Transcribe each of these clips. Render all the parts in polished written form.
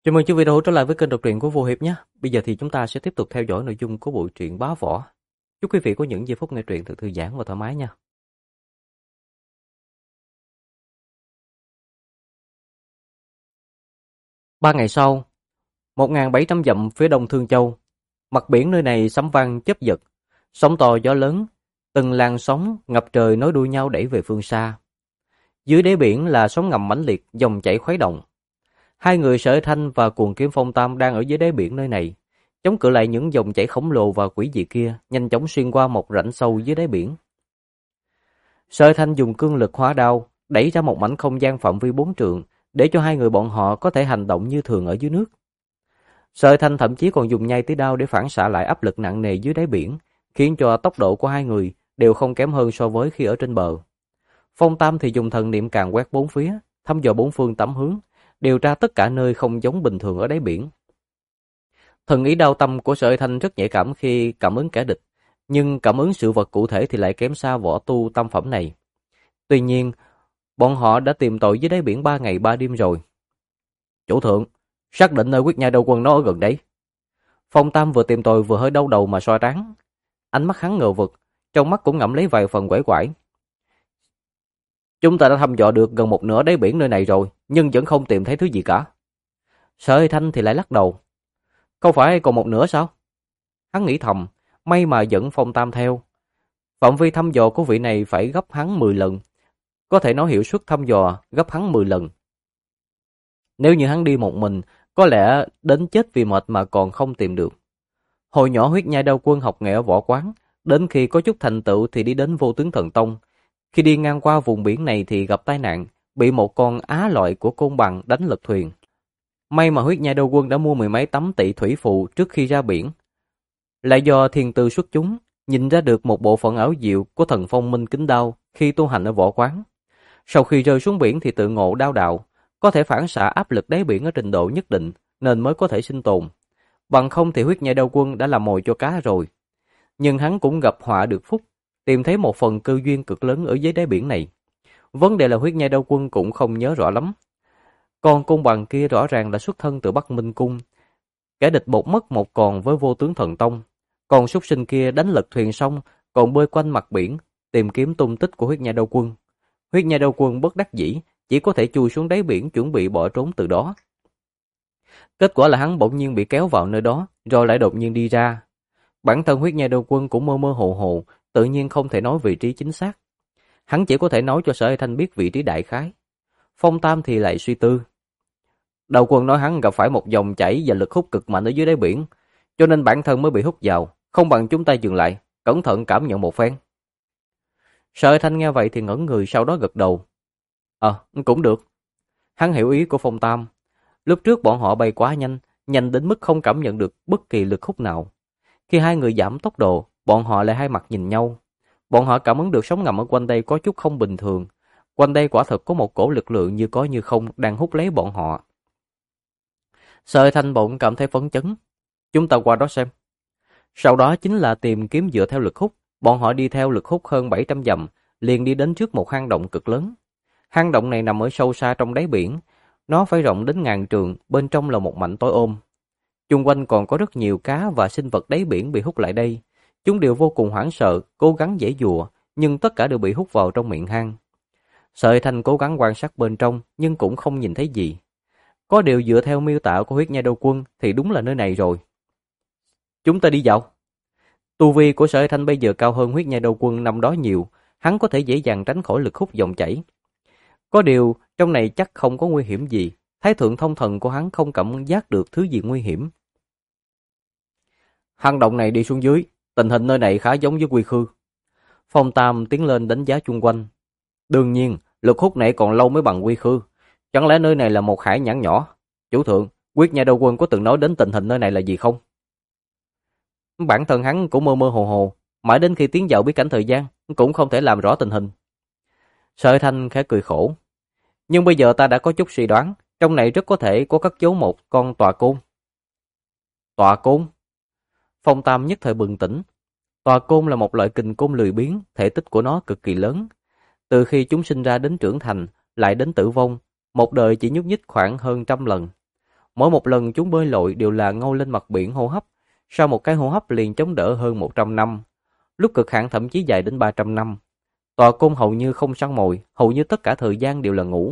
Chào mừng quý vị đã trở lại với kênh đọc truyện của Vô Hiệp nhé. Bây giờ thì chúng ta sẽ tiếp tục theo dõi nội dung của bộ truyện Bá Võ. Chúc quý vị có những giây phút nghe truyện thật thư giãn và thoải mái nha. 3 ngày sau, 1.700 dặm phía đông Thương Châu, mặt biển nơi này sóng vang chớp giật, sóng to gió lớn, từng làn sóng ngập trời nối đuôi nhau đẩy về phương xa. Dưới đáy biển là sóng ngầm mãnh liệt, dòng chảy khuấy động. Hai người Sở Thanh và Cuồng Kiếm Phong Tam đang ở dưới đáy biển nơi này, chống cự lại những dòng chảy khổng lồ và quỷ dị kia, nhanh chóng xuyên qua một rãnh sâu dưới đáy biển. Sở Thanh dùng cương lực hóa đao, đẩy ra một mảnh không gian phạm vi 4 trượng, để cho hai người bọn họ có thể hành động như thường ở dưới nước. Sở Thanh thậm chí còn dùng nhai tí đao để phản xạ lại áp lực nặng nề dưới đáy biển, khiến cho tốc độ của hai người đều không kém hơn so với khi ở trên bờ. Phong Tam thì dùng thần niệm càn quét bốn phía, thăm dò bốn phương tám hướng, điều tra tất cả nơi không giống bình thường ở đáy biển. Thần ý đao tâm của Sở Thanh rất nhạy cảm khi cảm ứng kẻ địch, nhưng cảm ứng sự vật cụ thể thì lại kém xa võ tu tam phẩm này. Tuy nhiên, bọn họ đã tìm tội dưới đáy biển 3 ngày 3 đêm rồi. Chủ thượng, xác định nơi quyết nhai đầu quân nó ở gần đấy. Phong Tam vừa tìm tội vừa hơi đau đầu mà soi trán. Ánh mắt hắn ngờ vực, trong mắt cũng ngậm lấy vài phần quể quải. Chúng ta đã thăm dò được gần một nửa đáy biển nơi này rồi, nhưng vẫn không tìm thấy thứ gì cả. Sở Thanh thì lại lắc đầu. Không phải còn một nửa sao? Hắn nghĩ thầm, may mà dẫn Phong Tam theo. Phạm vi thăm dò của vị này phải gấp hắn 10 lần. Có thể nói hiệu suất thăm dò gấp hắn 10 lần. Nếu như hắn đi một mình, có lẽ đến chết vì mệt mà còn không tìm được. Hồi nhỏ huyết nhai đao quân học nghệ ở võ quán, đến khi có chút thành tựu thì đi đến Vô Tướng Thần Tông. Khi đi ngang qua vùng biển này thì gặp tai nạn, bị một con á loại của côn bằng đánh lật thuyền. May mà huyết nhai đao quân đã mua 10 mấy tấm tị thủy phù trước khi ra biển. Lại do thiên tư xuất chúng, nhìn ra được một bộ phận ảo diệu của thần phong minh kính đao khi tu hành ở võ quán. Sau khi rơi xuống biển thì tự ngộ đao đạo, có thể phản xạ áp lực đáy biển ở trình độ nhất định nên mới có thể sinh tồn. Bằng không thì huyết nhai đao quân đã làm mồi cho cá rồi. Nhưng hắn cũng gặp họa được phúc, tìm thấy một phần cơ duyên cực lớn ở dưới đáy biển này. Vấn đề là huyết nhai đao quân cũng không nhớ rõ lắm. Con côn bằng kia rõ ràng là xuất thân từ Bắc Minh Cung. Kẻ địch một mất một còn với Vô Tướng Thần Tông. Còn súc sinh kia đánh lật thuyền xong, còn bơi quanh mặt biển, tìm kiếm tung tích của huyết nhai đao quân. Huyết nhai đao quân bất đắc dĩ, chỉ có thể chui xuống đáy biển chuẩn bị bỏ trốn từ đó. Kết quả là hắn bỗng nhiên bị kéo vào nơi đó, rồi lại đột nhiên đi ra. Bản thân huyết nhai đao quân cũng mơ mơ hồ hồ, tự nhiên không thể nói vị trí chính xác. Hắn chỉ có thể nói cho Sở Thanh biết vị trí đại khái. Phong Tam thì lại suy tư. Đao quân nói hắn gặp phải một dòng chảy và lực hút cực mạnh ở dưới đáy biển, cho nên bản thân mới bị hút vào, không bằng chúng ta dừng lại, cẩn thận cảm nhận một phen. Sở Thanh nghe vậy thì ngẩn người, sau đó gật đầu. Cũng được. Hắn hiểu ý của Phong Tam. Lúc trước bọn họ bay quá nhanh, nhanh đến mức không cảm nhận được bất kỳ lực hút nào. Khi hai người giảm tốc độ, bọn họ lại hai mặt nhìn nhau. Bọn họ cảm ứng được sóng ngầm ở quanh đây có chút không bình thường. Quanh đây quả thực có một cổ lực lượng như có như không đang hút lấy bọn họ. Sở Thanh bỗng cảm thấy phấn chấn. Chúng ta qua đó xem. Sau đó chính là tìm kiếm dựa theo lực hút. Bọn họ đi theo lực hút hơn 700 dặm, liền đi đến trước một hang động cực lớn. Hang động này nằm ở sâu xa trong đáy biển. Nó phải rộng đến ngàn trượng, bên trong là một mảnh tối ôm. Chung quanh còn có rất nhiều cá và sinh vật đáy biển bị hút lại đây. Chúng đều vô cùng hoảng sợ, cố gắng giãy giụa, nhưng tất cả đều bị hút vào trong miệng hang. Sở Thanh cố gắng quan sát bên trong, nhưng cũng không nhìn thấy gì. Có điều dựa theo miêu tả của huyết nhai đao quân thì đúng là nơi này rồi. Chúng ta đi vào. Tu vi của Sở Thanh bây giờ cao hơn huyết nhai đao quân năm đó nhiều, hắn có thể dễ dàng tránh khỏi lực hút dòng chảy. Có điều, trong này chắc không có nguy hiểm gì, Thái thượng thông thần của hắn không cảm giác được thứ gì nguy hiểm. Hang động này đi xuống dưới, tình hình nơi này khá giống với Quy Khư. Phong Tam tiến lên đánh giá chung quanh. Đương nhiên, lực hút này còn lâu mới bằng Quy Khư. Chẳng lẽ nơi này là một hải nhãn nhỏ? Chủ thượng, Quyết Nhai Đao Quân có từng nói đến tình hình nơi này là gì không? Bản thân hắn cũng mơ mơ hồ hồ, mãi đến khi tiến vào bí cảnh thời gian, cũng không thể làm rõ tình hình. Sở Thanh khẽ cười khổ. Nhưng bây giờ ta đã có chút suy đoán, trong này rất có thể có cất giấu một con tòa côn. Tòa côn? Phong Tam nhất thời bừng tỉnh. Tòa côn là một loại kình côn lười biếng, thể tích của nó cực kỳ lớn. Từ khi chúng sinh ra đến trưởng thành, lại đến tử vong, một đời chỉ nhúc nhích khoảng hơn 100 lần. Mỗi một lần chúng bơi lội đều là ngâu lên mặt biển hô hấp, sau một cái hô hấp liền chống đỡ hơn 100 năm, lúc cực hạn thậm chí dài đến 300 năm. Tòa côn hầu như không săn mồi, hầu như tất cả thời gian đều là ngủ.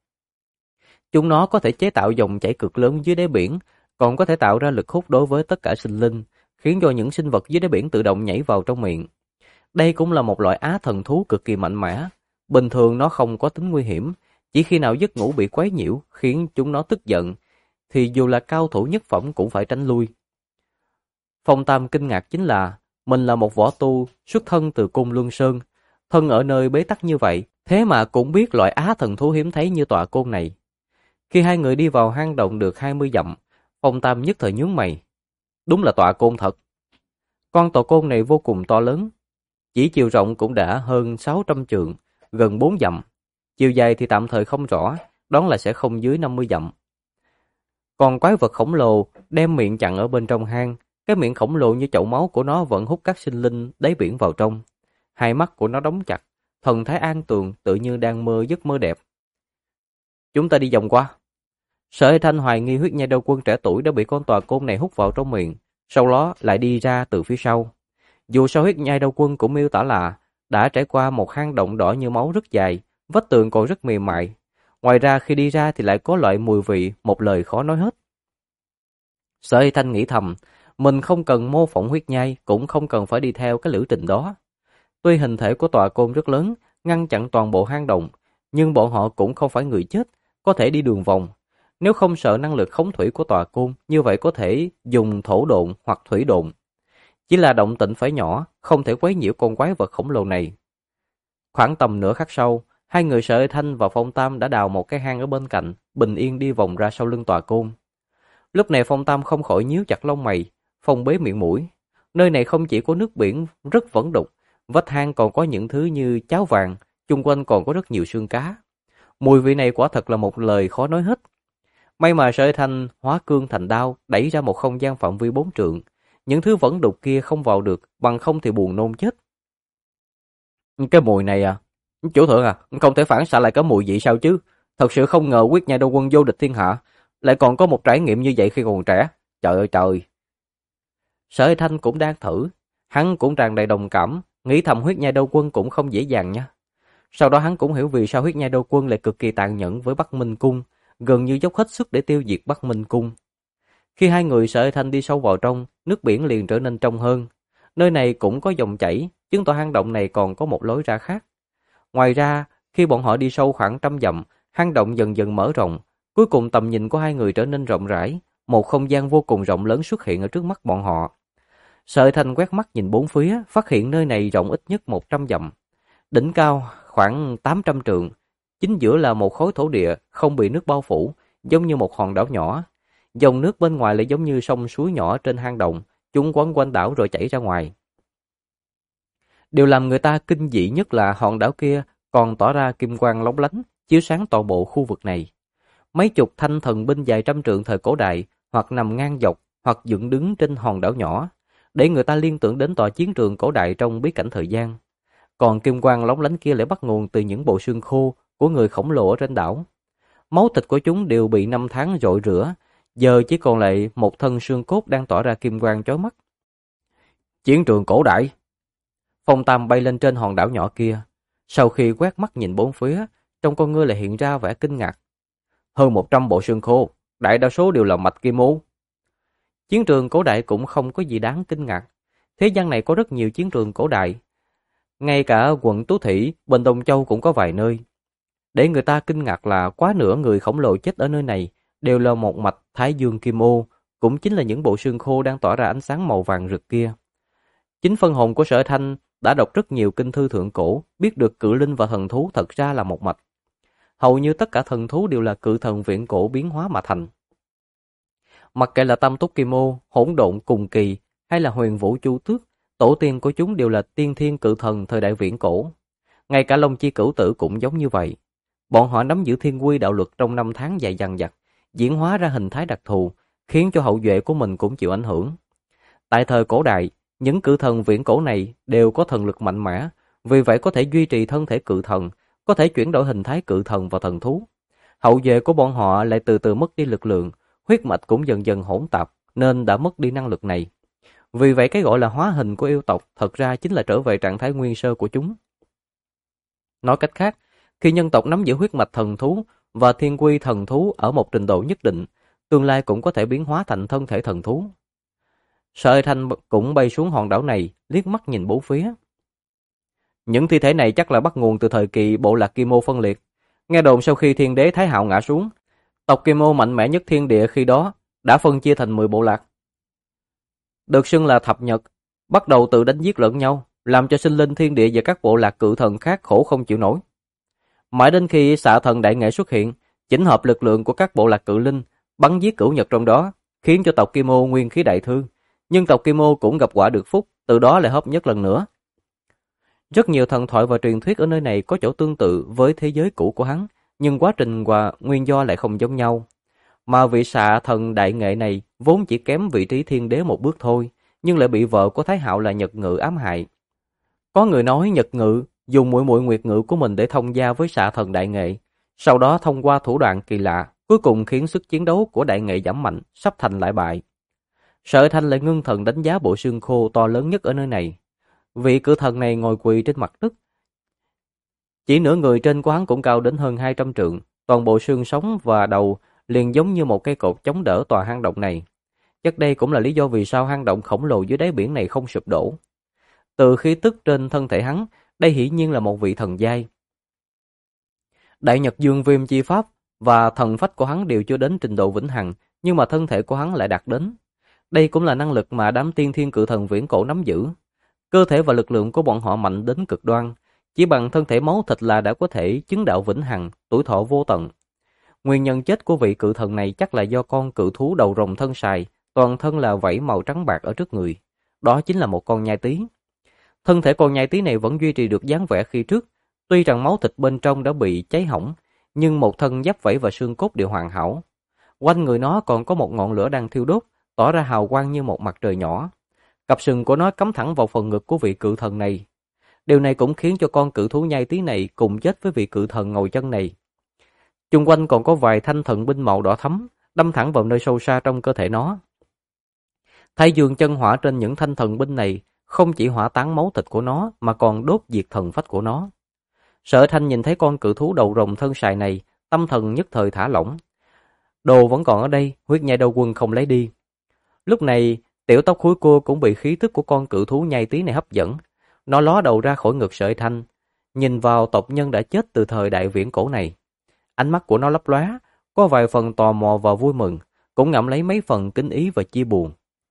Chúng nó có thể chế tạo dòng chảy cực lớn dưới đáy biển, còn có thể tạo ra lực hút đối với tất cả sinh linh, khiến cho những sinh vật dưới đáy biển tự động nhảy vào trong miệng. Đây cũng là một loại á thần thú cực kỳ mạnh mẽ. Bình thường nó không có tính nguy hiểm, chỉ khi nào giấc ngủ bị quấy nhiễu khiến chúng nó tức giận, thì dù là cao thủ nhất phẩm cũng phải tránh lui. Phong Tam kinh ngạc chính là mình là một võ tu xuất thân từ Côn Luân Sơn, thân ở nơi bế tắc như vậy, thế mà cũng biết loại á thần thú hiếm thấy như tọa côn này. Khi hai người đi vào hang động được 20 dặm, Phong Tam nhất thời nhướng mày. Đúng là tọa côn thật. Con tọa côn này vô cùng to lớn, chỉ chiều rộng cũng đã hơn 600 trượng, gần 4 dặm. Chiều dài thì tạm thời không rõ, đoán là sẽ không dưới 50 dặm. Còn quái vật khổng lồ đem miệng chặn ở bên trong hang, cái miệng khổng lồ như chậu máu của nó vẫn hút các sinh linh đáy biển vào trong. Hai mắt của nó đóng chặt, thần thái an tường tự như đang mơ giấc mơ đẹp. Chúng ta đi vòng qua. Sở Hy Thanh hoài nghi huyết nhai đầu quân trẻ tuổi đã bị con tòa côn này hút vào trong miệng, sau đó lại đi ra từ phía sau. Dù sao huyết nhai đầu quân cũng miêu tả là đã trải qua một hang động đỏ như máu rất dài, vách tường còn rất mềm mại. Ngoài ra khi đi ra thì lại có loại mùi vị một lời khó nói hết. Sở Hy Thanh nghĩ thầm, mình không cần mô phỏng huyết nhai, cũng không cần phải đi theo cái lữ trình đó. Tuy hình thể của tòa côn rất lớn, ngăn chặn toàn bộ hang động, nhưng bọn họ cũng không phải người chết, có thể đi đường vòng. Nếu không sợ năng lực khống thủy của tòa côn, như vậy có thể dùng thổ độn hoặc thủy độn. Chỉ là động tĩnh phải nhỏ, không thể quấy nhiễu con quái vật khổng lồ này. Khoảng tầm nửa khắc sau, hai người Sở Hy Thanh và Phong Tam đã đào một cái hang ở bên cạnh, bình yên đi vòng ra sau lưng tòa côn. Lúc này Phong Tam không khỏi nhíu chặt lông mày, phong bế miệng mũi. Nơi này không chỉ có nước biển rất vẫn đục, vách hang còn có những thứ như cháo vàng, chung quanh còn có rất nhiều xương cá. Mùi vị này quả thật là một lời khó nói hết. May mà Sở Hy Thanh hóa cương thành đao, đẩy ra một không gian phạm vi 4 trượng. Những thứ vẫn đục kia không vào được, bằng không thì buồn nôn chết. Cái mùi này à, chủ thượng à, không thể phản xạ lại cái mùi vị sao chứ? Thật sự không ngờ quyết nhai đô quân vô địch thiên hạ, lại còn có một trải nghiệm như vậy khi còn trẻ. Trời ơi trời! Sở Hy Thanh cũng đang thử, hắn cũng tràn đầy đồng cảm, nghĩ thầm huyết nhai đô quân cũng không dễ dàng nha. Sau đó hắn cũng hiểu vì sao huyết nhai đô quân lại cực kỳ tàn nhẫn với Bắc Minh Cung, gần như dốc hết sức để tiêu diệt Bắc Minh Cung. Khi hai người Sở Hy Thanh đi sâu vào trong, nước biển liền trở nên trong hơn. Nơi này cũng có dòng chảy, chứng tỏ hang động này còn có một lối ra khác. Ngoài ra, khi bọn họ đi sâu khoảng 100 dặm, hang động dần dần mở rộng, cuối cùng tầm nhìn của hai người trở nên rộng rãi, một không gian vô cùng rộng lớn xuất hiện ở trước mắt bọn họ. Sở Hy Thanh quét mắt nhìn bốn phía, phát hiện nơi này rộng ít nhất 100 dặm. Đỉnh cao khoảng 800 trượng, chính giữa là một khối thổ địa không bị nước bao phủ, giống như một hòn đảo nhỏ. Dòng nước bên ngoài lại giống như sông suối nhỏ trên hang động, chúng quấn quanh đảo rồi chảy ra ngoài. Điều làm người ta kinh dị nhất là hòn đảo kia còn tỏa ra kim quang lóng lánh, chiếu sáng toàn bộ khu vực này. Mấy chục thanh thần binh dài trăm trượng thời cổ đại, hoặc nằm ngang dọc, hoặc dựng đứng trên hòn đảo nhỏ, để người ta liên tưởng đến tòa chiến trường cổ đại trong bí cảnh thời gian. Còn kim quang lóng lánh kia lại bắt nguồn từ những bộ xương khô của người khổng lồ ở trên đảo. Máu thịt của chúng đều bị năm tháng rội rửa, giờ chỉ còn lại một thân xương cốt đang tỏa ra kim quang chói mắt. Chiến trường cổ đại. Phong Tam bay lên trên hòn đảo nhỏ kia, sau khi quét mắt nhìn bốn phía, trong con ngươi lại hiện ra vẻ kinh ngạc. Hơn 100 bộ xương khô, đại đa số đều là mạch kim ô. Chiến trường cổ đại cũng không có gì đáng kinh ngạc. Thế gian này có rất nhiều chiến trường cổ đại. Ngay cả quận Tú Thủy, bên Đông Châu cũng có vài nơi. Để người ta kinh ngạc là quá nửa người khổng lồ chết ở nơi này đều là một mạch Thái Dương Kim Ô, cũng chính là những bộ xương khô đang tỏa ra ánh sáng màu vàng rực kia. Chính phân hồn của Sở Thanh đã đọc rất nhiều kinh thư thượng cổ, biết được cự linh và thần thú thật ra là một mạch. Hầu như tất cả thần thú đều là cự thần viễn cổ biến hóa mà thành. Mặc kệ là Tam Túc Kim Ô, Hỗn Độn Cùng Kỳ hay là Huyền Vũ Chu Tước, tổ tiên của chúng đều là tiên thiên cự thần thời đại viễn cổ. Ngay cả Long Chi Cửu Tử cũng giống như vậy. Bọn họ nắm giữ thiên quy đạo luật trong năm tháng dài dằng dặc, diễn hóa ra hình thái đặc thù, khiến cho hậu duệ của mình cũng chịu ảnh hưởng. Tại thời cổ đại, những cự thần viễn cổ này đều có thần lực mạnh mẽ, vì vậy có thể duy trì thân thể cự thần, có thể chuyển đổi hình thái cự thần vào thần thú. Hậu duệ của bọn họ lại từ từ mất đi lực lượng, huyết mạch cũng dần dần hỗn tạp nên đã mất đi năng lực này. Vì vậy cái gọi là hóa hình của yêu tộc thật ra chính là trở về trạng thái nguyên sơ của chúng. Nói cách khác, khi nhân tộc nắm giữ huyết mạch thần thú và thiên quy thần thú ở một trình độ nhất định, tương lai cũng có thể biến hóa thành thân thể thần thú. Sở Thanh cũng bay xuống hòn đảo này, liếc mắt nhìn bốn phía. Những thi thể này chắc là bắt nguồn từ thời kỳ bộ lạc Kim Ô phân liệt. Nghe đồn sau khi thiên đế Thái Hạo ngã xuống, tộc Kim Ô mạnh mẽ nhất thiên địa khi đó đã phân chia thành 10 bộ lạc. Được xưng là thập nhật, bắt đầu tự đánh giết lẫn nhau, làm cho sinh linh thiên địa và các bộ lạc cự thần khác khổ không chịu nổi. Mãi đến khi xạ thần đại nghệ xuất hiện, chỉnh hợp lực lượng của các bộ lạc cự linh, bắn giết cửu nhật trong đó, khiến cho tộc Kim Ô nguyên khí đại thương. Nhưng tộc Kim Ô cũng gặp quả được phúc, từ đó lại hợp nhất lần nữa. Rất nhiều thần thoại và truyền thuyết ở nơi này có chỗ tương tự với thế giới cũ của hắn, nhưng quá trình và nguyên do lại không giống nhau. Mà vị xạ thần đại nghệ này vốn chỉ kém vị trí thiên đế một bước thôi, nhưng lại bị vợ của Thái Hạo là Nhật Ngự ám hại. Có người nói Nhật Ngự dùng muội muội Nguyệt Ngự của mình để thông gia với xạ thần đại nghệ, sau đó thông qua thủ đoạn kỳ lạ, cuối cùng khiến sức chiến đấu của đại nghệ giảm mạnh, sắp thành lại bại. Sở Thanh lại ngưng thần đánh giá bộ xương khô to lớn nhất ở nơi này. Vị cự thần này ngồi quỳ trên mặt đất. Chỉ nửa người trên của hắn cũng cao đến hơn 200 trượng, toàn bộ xương sống và đầu liền giống như một cây cột chống đỡ tòa hang động này. Chắc đây cũng là lý do vì sao hang động khổng lồ dưới đáy biển này không sụp đổ. Từ khí tức trên thân thể hắn, đây hiển nhiên là một vị thần giai. Đại Nhật Dương Viêm chi pháp và thần phách của hắn đều chưa đến trình độ vĩnh hằng, nhưng mà thân thể của hắn lại đạt đến. Đây cũng là năng lực mà đám tiên thiên cự thần viễn cổ nắm giữ. Cơ thể và lực lượng của bọn họ mạnh đến cực đoan, chỉ bằng thân thể máu thịt là đã có thể chứng đạo vĩnh hằng, tuổi thọ vô tận. Nguyên nhân chết của vị cự thần này chắc là do con cự thú đầu rồng thân sài, toàn thân là vảy màu trắng bạc ở trước người. Đó chính là một con nhai tí. Thân thể con nhai tí này vẫn duy trì được dáng vẻ khi trước, tuy rằng máu thịt bên trong đã bị cháy hỏng, nhưng một thân giáp vảy và xương cốt đều hoàn hảo. Quanh người nó còn có một ngọn lửa đang thiêu đốt, tỏ ra hào quang như một mặt trời nhỏ. Cặp sừng của nó cắm thẳng vào phần ngực của vị cự thần này. Điều này cũng khiến cho con cự thú nhai tí này cùng chết với vị cự thần ngồi chân này. Chung quanh còn có vài thanh thần binh màu đỏ thắm, đâm thẳng vào nơi sâu xa trong cơ thể nó. Thái dương chân hỏa trên những thanh thần binh này không chỉ hỏa táng máu thịt của nó mà còn đốt diệt thần phách của nó. Sở Thanh nhìn thấy con cự thú đầu rồng thân sài này, tâm thần nhất thời thả lỏng. Đồ vẫn còn ở đây, huyết nhai đầu quân không lấy đi. Lúc này, tiểu tóc khối cô cũng bị khí tức của con cự thú nhai tí này hấp dẫn. Nó ló đầu ra khỏi ngực Sở Thanh, nhìn vào tộc nhân đã chết từ thời đại viễn cổ này. Ánh mắt của nó lấp lóa, có vài phần tò mò và vui mừng, cũng ngậm lấy mấy phần kính ý và chia buồn.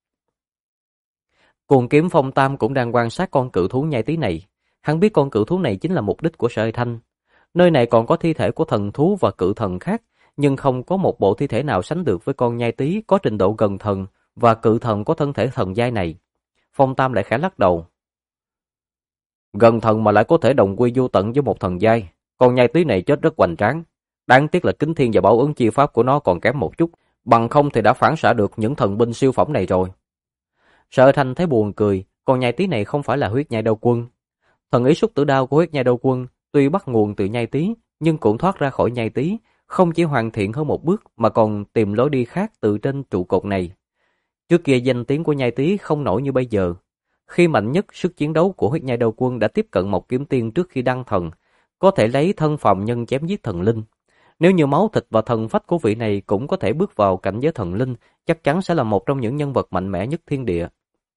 Cuồng Kiếm Phong Tam cũng đang quan sát con cự thú nhai tí này. Hắn biết con cự thú này chính là mục đích của Sở Thanh. Nơi này còn có thi thể của thần thú và cự thần khác, nhưng không có một bộ thi thể nào sánh được với con nhai tí có trình độ gần thần và cự thần có thân thể thần giai này. Phong Tam lại khẽ lắc đầu. Gần thần mà lại có thể đồng quy vô tận với một thần giai, con nhai tí này chết rất hoành tráng. Đáng tiếc là kính thiên và bảo ứng chi pháp của nó còn kém một chút, bằng không thì đã phản xạ được những thần binh siêu phẩm này rồi. Sở Thanh thấy buồn cười, con nhai tí này không phải là huyết nhai đao quân. Thần ý xúc tử đao của huyết nhai đao quân tuy bắt nguồn từ nhai tí, nhưng cũng thoát ra khỏi nhai tí, không chỉ hoàn thiện hơn một bước mà còn tìm lối đi khác từ trên trụ cột này. Trước kia danh tiếng của nhai tí không nổi như bây giờ. Khi mạnh nhất sức chiến đấu của huyết nhai đao quân đã tiếp cận một kiếm tiên trước khi đăng thần, có thể lấy thân phàm nhân chém giết thần linh. Nếu như máu thịt và thần phách của vị này cũng có thể bước vào cảnh giới thần linh, chắc chắn sẽ là một trong những nhân vật mạnh mẽ nhất thiên địa.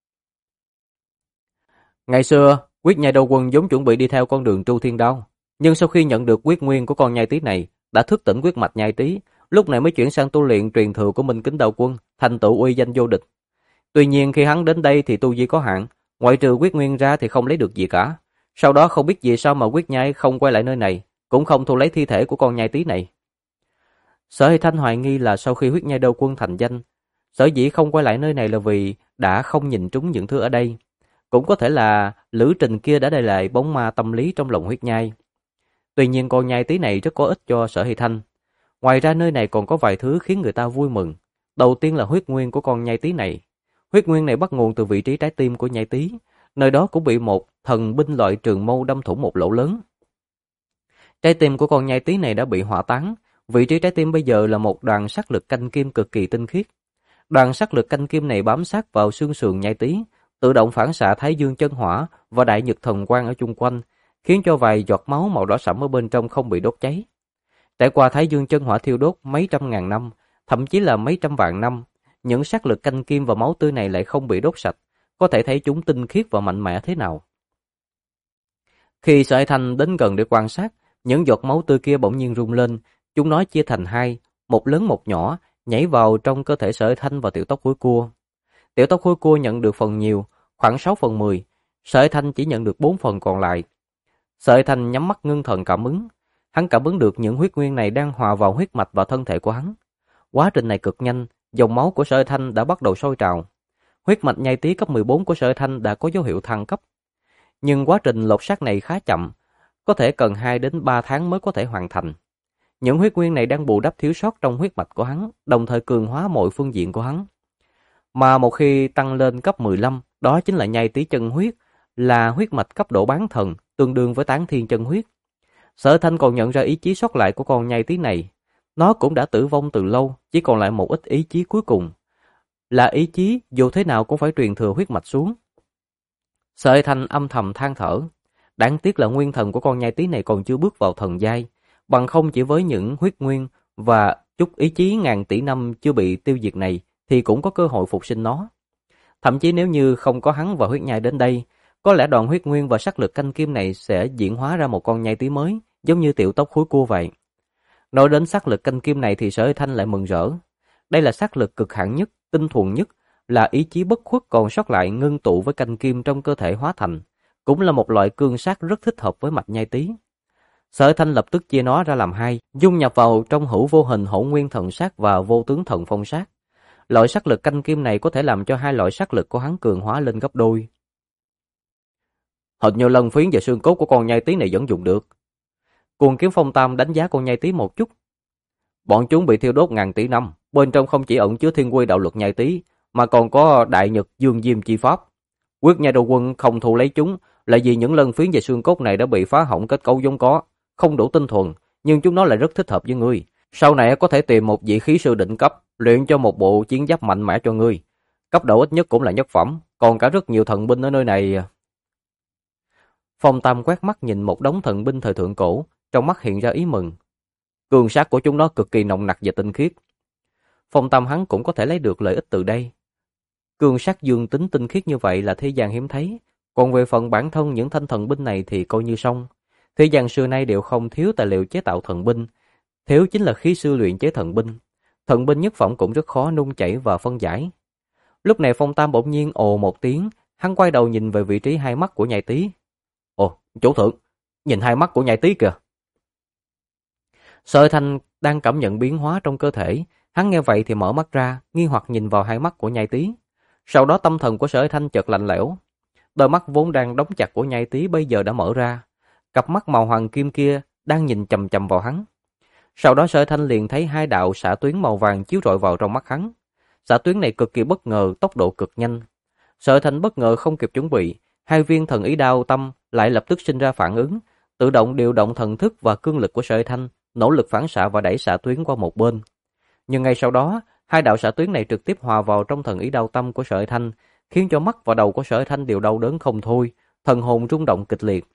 Ngày xưa, huyết nhai đao quân vốn chuẩn bị đi theo con đường Tru Thiên Đao, nhưng sau khi nhận được huyết nguyên của con nhai tí này, đã thức tỉnh huyết mạch nhai tí, lúc này mới chuyển sang tu luyện truyền thừa của Minh Kính Đao Quân, thành tựu uy danh vô địch. Tuy nhiên khi hắn đến đây thì tu vi có hạn, ngoại trừ huyết nguyên ra thì không lấy được gì cả. Sau đó không biết vì sao mà huyết nhai không quay lại nơi này, cũng không thu lấy thi thể của con nhai tí này. Sở Hy Thanh hoài nghi là sau khi huyết nhai đao quân thành danh, sở dĩ không quay lại nơi này là vì đã không nhìn trúng những thứ ở đây. Cũng có thể là lữ trình kia đã để lại bóng ma tâm lý trong lòng huyết nhai. Tuy nhiên con nhai tí này rất có ích cho Sở Hy Thanh. Ngoài ra nơi này còn có vài thứ khiến người ta vui mừng. Đầu tiên là huyết nguyên của con nhai tí này. Huyết nguyên này bắt nguồn từ vị trí trái tim của nhai tí. Nơi đó cũng bị một thần binh loại trường mâu đâm thủng một lỗ lớn. Trái tim của con nhai tí này đã bị hỏa táng. Vị trí trái tim bây giờ là một đoàn sắc lực canh kim cực kỳ tinh khiết. Đoàn sắc lực canh kim này bám sát vào xương sườn nhai tí, tự động phản xạ Thái Dương chân hỏa và đại nhật thần quang ở chung quanh, khiến cho vài giọt máu màu đỏ sẫm ở bên trong không bị đốt cháy. Trải qua Thái Dương chân hỏa thiêu đốt mấy trăm ngàn năm, thậm chí là mấy trăm vạn năm, những sắc lực canh kim và máu tươi này lại không bị đốt sạch, có thể thấy chúng tinh khiết và mạnh mẽ thế nào. Khi Sở Hải Thanh đến gần để quan sát, những giọt máu tươi kia bỗng nhiên rung lên, chúng nó chia thành hai, một lớn một nhỏ, nhảy vào trong cơ thể Sở Hải Thanh và tiểu tóc hối cua. Tiểu tóc hối cua nhận được phần nhiều, khoảng 6/10, Sở Hải Thanh chỉ nhận được 4 phần còn lại. Sở Hải Thanh nhắm mắt ngưng thần cảm ứng, hắn cảm ứng được những huyết nguyên này đang hòa vào huyết mạch và thân thể của hắn. Quá trình này cực nhanh, dòng máu của Sở Hải Thanh đã bắt đầu sôi trào. Huyết mạch nhai tí cấp 14 của Sở Hải Thanh đã có dấu hiệu thăng cấp. Nhưng quá trình lột xác này khá chậm, có thể cần 2 đến 3 tháng mới có thể hoàn thành. Những huyết nguyên này đang bù đắp thiếu sót trong huyết mạch của hắn, đồng thời cường hóa mọi phương diện của hắn. Mà một khi tăng lên cấp 15, đó chính là nhai tí chân huyết, là huyết mạch cấp độ bán thần, tương đương với tán thiên chân huyết. Sở Thanh còn nhận ra ý chí sót lại của con nhai tí này. Nó cũng đã tử vong từ lâu, chỉ còn lại một ít ý chí cuối cùng. Là ý chí dù thế nào cũng phải truyền thừa huyết mạch xuống. Sở Thanh âm thầm than thở. Đáng tiếc là nguyên thần của con nhai tí này còn chưa bước vào thần giai, bằng không chỉ với những huyết nguyên và chút ý chí ngàn tỷ năm chưa bị tiêu diệt này thì cũng có cơ hội phục sinh nó. Thậm chí nếu như không có hắn và huyết nhai đến đây, có lẽ đoàn huyết nguyên và sắc lực canh kim này sẽ diễn hóa ra một con nhai tí mới, giống như tiểu tóc hối cua vậy. Nói đến sắc lực canh kim này thì Sở Thanh lại mừng rỡ. Đây là sắc lực cực hạn nhất, tinh thuần nhất, là ý chí bất khuất còn sót lại ngưng tụ với canh kim trong cơ thể hóa thành, cũng là một loại cương sát rất thích hợp với mạch nhai tí. Sở Thanh lập tức chia nó ra làm hai, dung nhập vào trong hữu vô hình hỗn nguyên thần sát và vô tướng thần phong sát. Loại sắc lực canh kim này có thể làm cho hai loại sắc lực của hắn cường hóa lên gấp đôi. Hình như lân phiến và xương cốt của con nhai tí này vẫn dùng được. Cuồng Kiếm Phong Tam đánh giá con nhai tí một chút. Bọn chúng bị thiêu đốt ngàn tỷ năm, bên trong không chỉ ẩn chứa thiên quy đạo luật nhai tí, mà còn có đại nhật dương diêm chi pháp. Quyết Nhai Đầu Quân không thu lấy chúng là vì những lân phiến và xương cốt này đã bị phá hỏng kết cấu vốn có, không đủ tinh thuần, nhưng chúng nó lại rất thích hợp với ngươi. Sau này có thể tìm một vị khí sư đỉnh cấp, luyện cho một bộ chiến giáp mạnh mẽ cho ngươi. Cấp độ ít nhất cũng là nhất phẩm, còn cả rất nhiều thần binh ở nơi này. Phong Tam quét mắt nhìn một đống thần binh thời thượng cổ, trong mắt hiện ra ý mừng. Cường sát của chúng nó cực kỳ nồng nặc và tinh khiết. Phong Tam hắn cũng có thể lấy được lợi ích từ đây. Cường sát dương tính tinh khiết như vậy là thế gian hiếm thấy, còn về phần bản thân những thanh thần binh này thì coi như xong. Thế gian xưa nay đều không thiếu tài liệu chế tạo thần binh, thiếu chính là khí sư luyện chế thần binh. Thần binh nhất phẩm cũng rất khó nung chảy và phân giải. Lúc này Phong Tam bỗng nhiên ồ một tiếng, hắn quay đầu nhìn về vị trí hai mắt của nhai tí. Ồ, chủ thượng, nhìn hai mắt của nhai tí kìa. Sở Thanh đang cảm nhận biến hóa trong cơ thể, hắn nghe vậy thì mở mắt ra, nghi hoặc nhìn vào hai mắt của nhai tí. Sau đó tâm thần của Sở Thanh chợt lạnh lẽo. Đôi mắt vốn đang đóng chặt của nhai tí bây giờ đã mở ra. Cặp mắt màu hoàng kim kia đang nhìn chằm chằm vào hắn. Sau đó Sở Thanh liền thấy hai đạo xạ tuyến màu vàng chiếu rọi vào trong mắt hắn. Xạ tuyến này cực kỳ bất ngờ, tốc độ cực nhanh. Sở Thanh bất ngờ không kịp chuẩn bị, hai viên thần ý đao tâm lại lập tức sinh ra phản ứng, tự động điều động thần thức và cương lực của Sở Thanh, nỗ lực phản xạ và đẩy xạ tuyến qua một bên. Nhưng ngay sau đó, hai đạo xạ tuyến này trực tiếp hòa vào trong thần ý đao tâm của Sở Thanh, khiến cho mắt và đầu của Sở Thanh đều đau đớn không thôi, thần hồn rung động kịch liệt.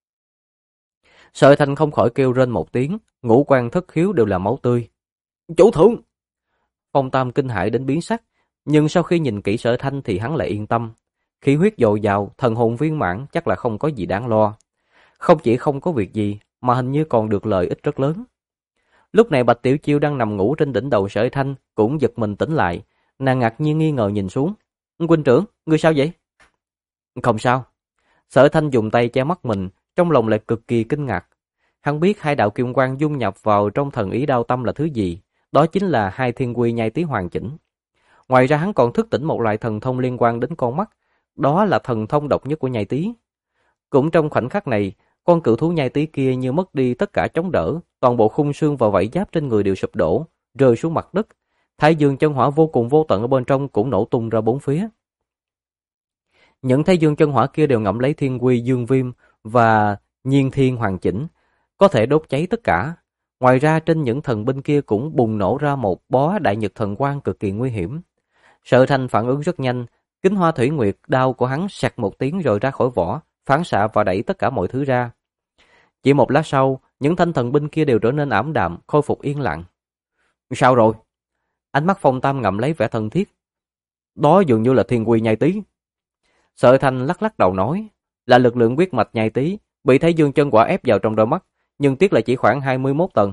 Sở Thanh không khỏi kêu rên một tiếng, ngũ quan thất khiếu đều là máu tươi. Chủ thượng! Phong Tam kinh hãi đến biến sắc, nhưng sau khi nhìn kỹ Sở Thanh thì hắn lại yên tâm. Khí huyết dồi dào, thần hồn viên mãn, chắc là không có gì đáng lo. Không chỉ không có việc gì, mà hình như còn được lợi ích rất lớn. Lúc này Bạch Tiểu Chiêu đang nằm ngủ trên đỉnh đầu Sở Thanh, cũng giật mình tỉnh lại. Nàng ngạc nhiên nghi ngờ nhìn xuống. Huynh trưởng, ngươi sao vậy? Không sao. Sở Thanh dùng tay che mắt mình, trong lòng lại cực kỳ kinh ngạc. Hắn biết hai đạo kim quang dung nhập vào trong thần ý đao tâm là thứ gì, đó chính là hai thiên quy nhai tí hoàn chỉnh. Ngoài ra hắn còn thức tỉnh một loại thần thông liên quan đến con mắt, đó là thần thông độc nhất của nhai tí. Cũng trong khoảnh khắc này, con cự thú nhai tí kia như mất đi tất cả chống đỡ, toàn bộ khung xương và vảy giáp trên người đều sụp đổ, rơi xuống mặt đất. Thái dương chân hỏa vô cùng vô tận ở bên trong cũng nổ tung ra bốn phía. Những thái dương chân hỏa kia đều ngậm lấy thiên quy dương viêm và nhiên thiên hoàn chỉnh, có thể đốt cháy tất cả. Ngoài ra trên những thần binh kia cũng bùng nổ ra một bó đại nhật thần quang cực kỳ nguy hiểm. Sở Thanh phản ứng rất nhanh, kính hoa thủy nguyệt đao của hắn sặc một tiếng rồi ra khỏi vỏ, phản xạ và đẩy tất cả mọi thứ ra. Chỉ một lát sau, những thanh thần binh kia đều trở nên ảm đạm, khôi phục yên lặng. Sao rồi? Ánh mắt Phong Tam ngậm lấy vẻ thân thiết. Đó dường như là thiên quy nhai tí. Sở Thanh lắc lắc đầu nói, là lực lượng quyết mạch nhai tí, bị Thái Dương chân quả ép vào trong đôi mắt, nhưng tiếc là chỉ khoảng 21 tầng.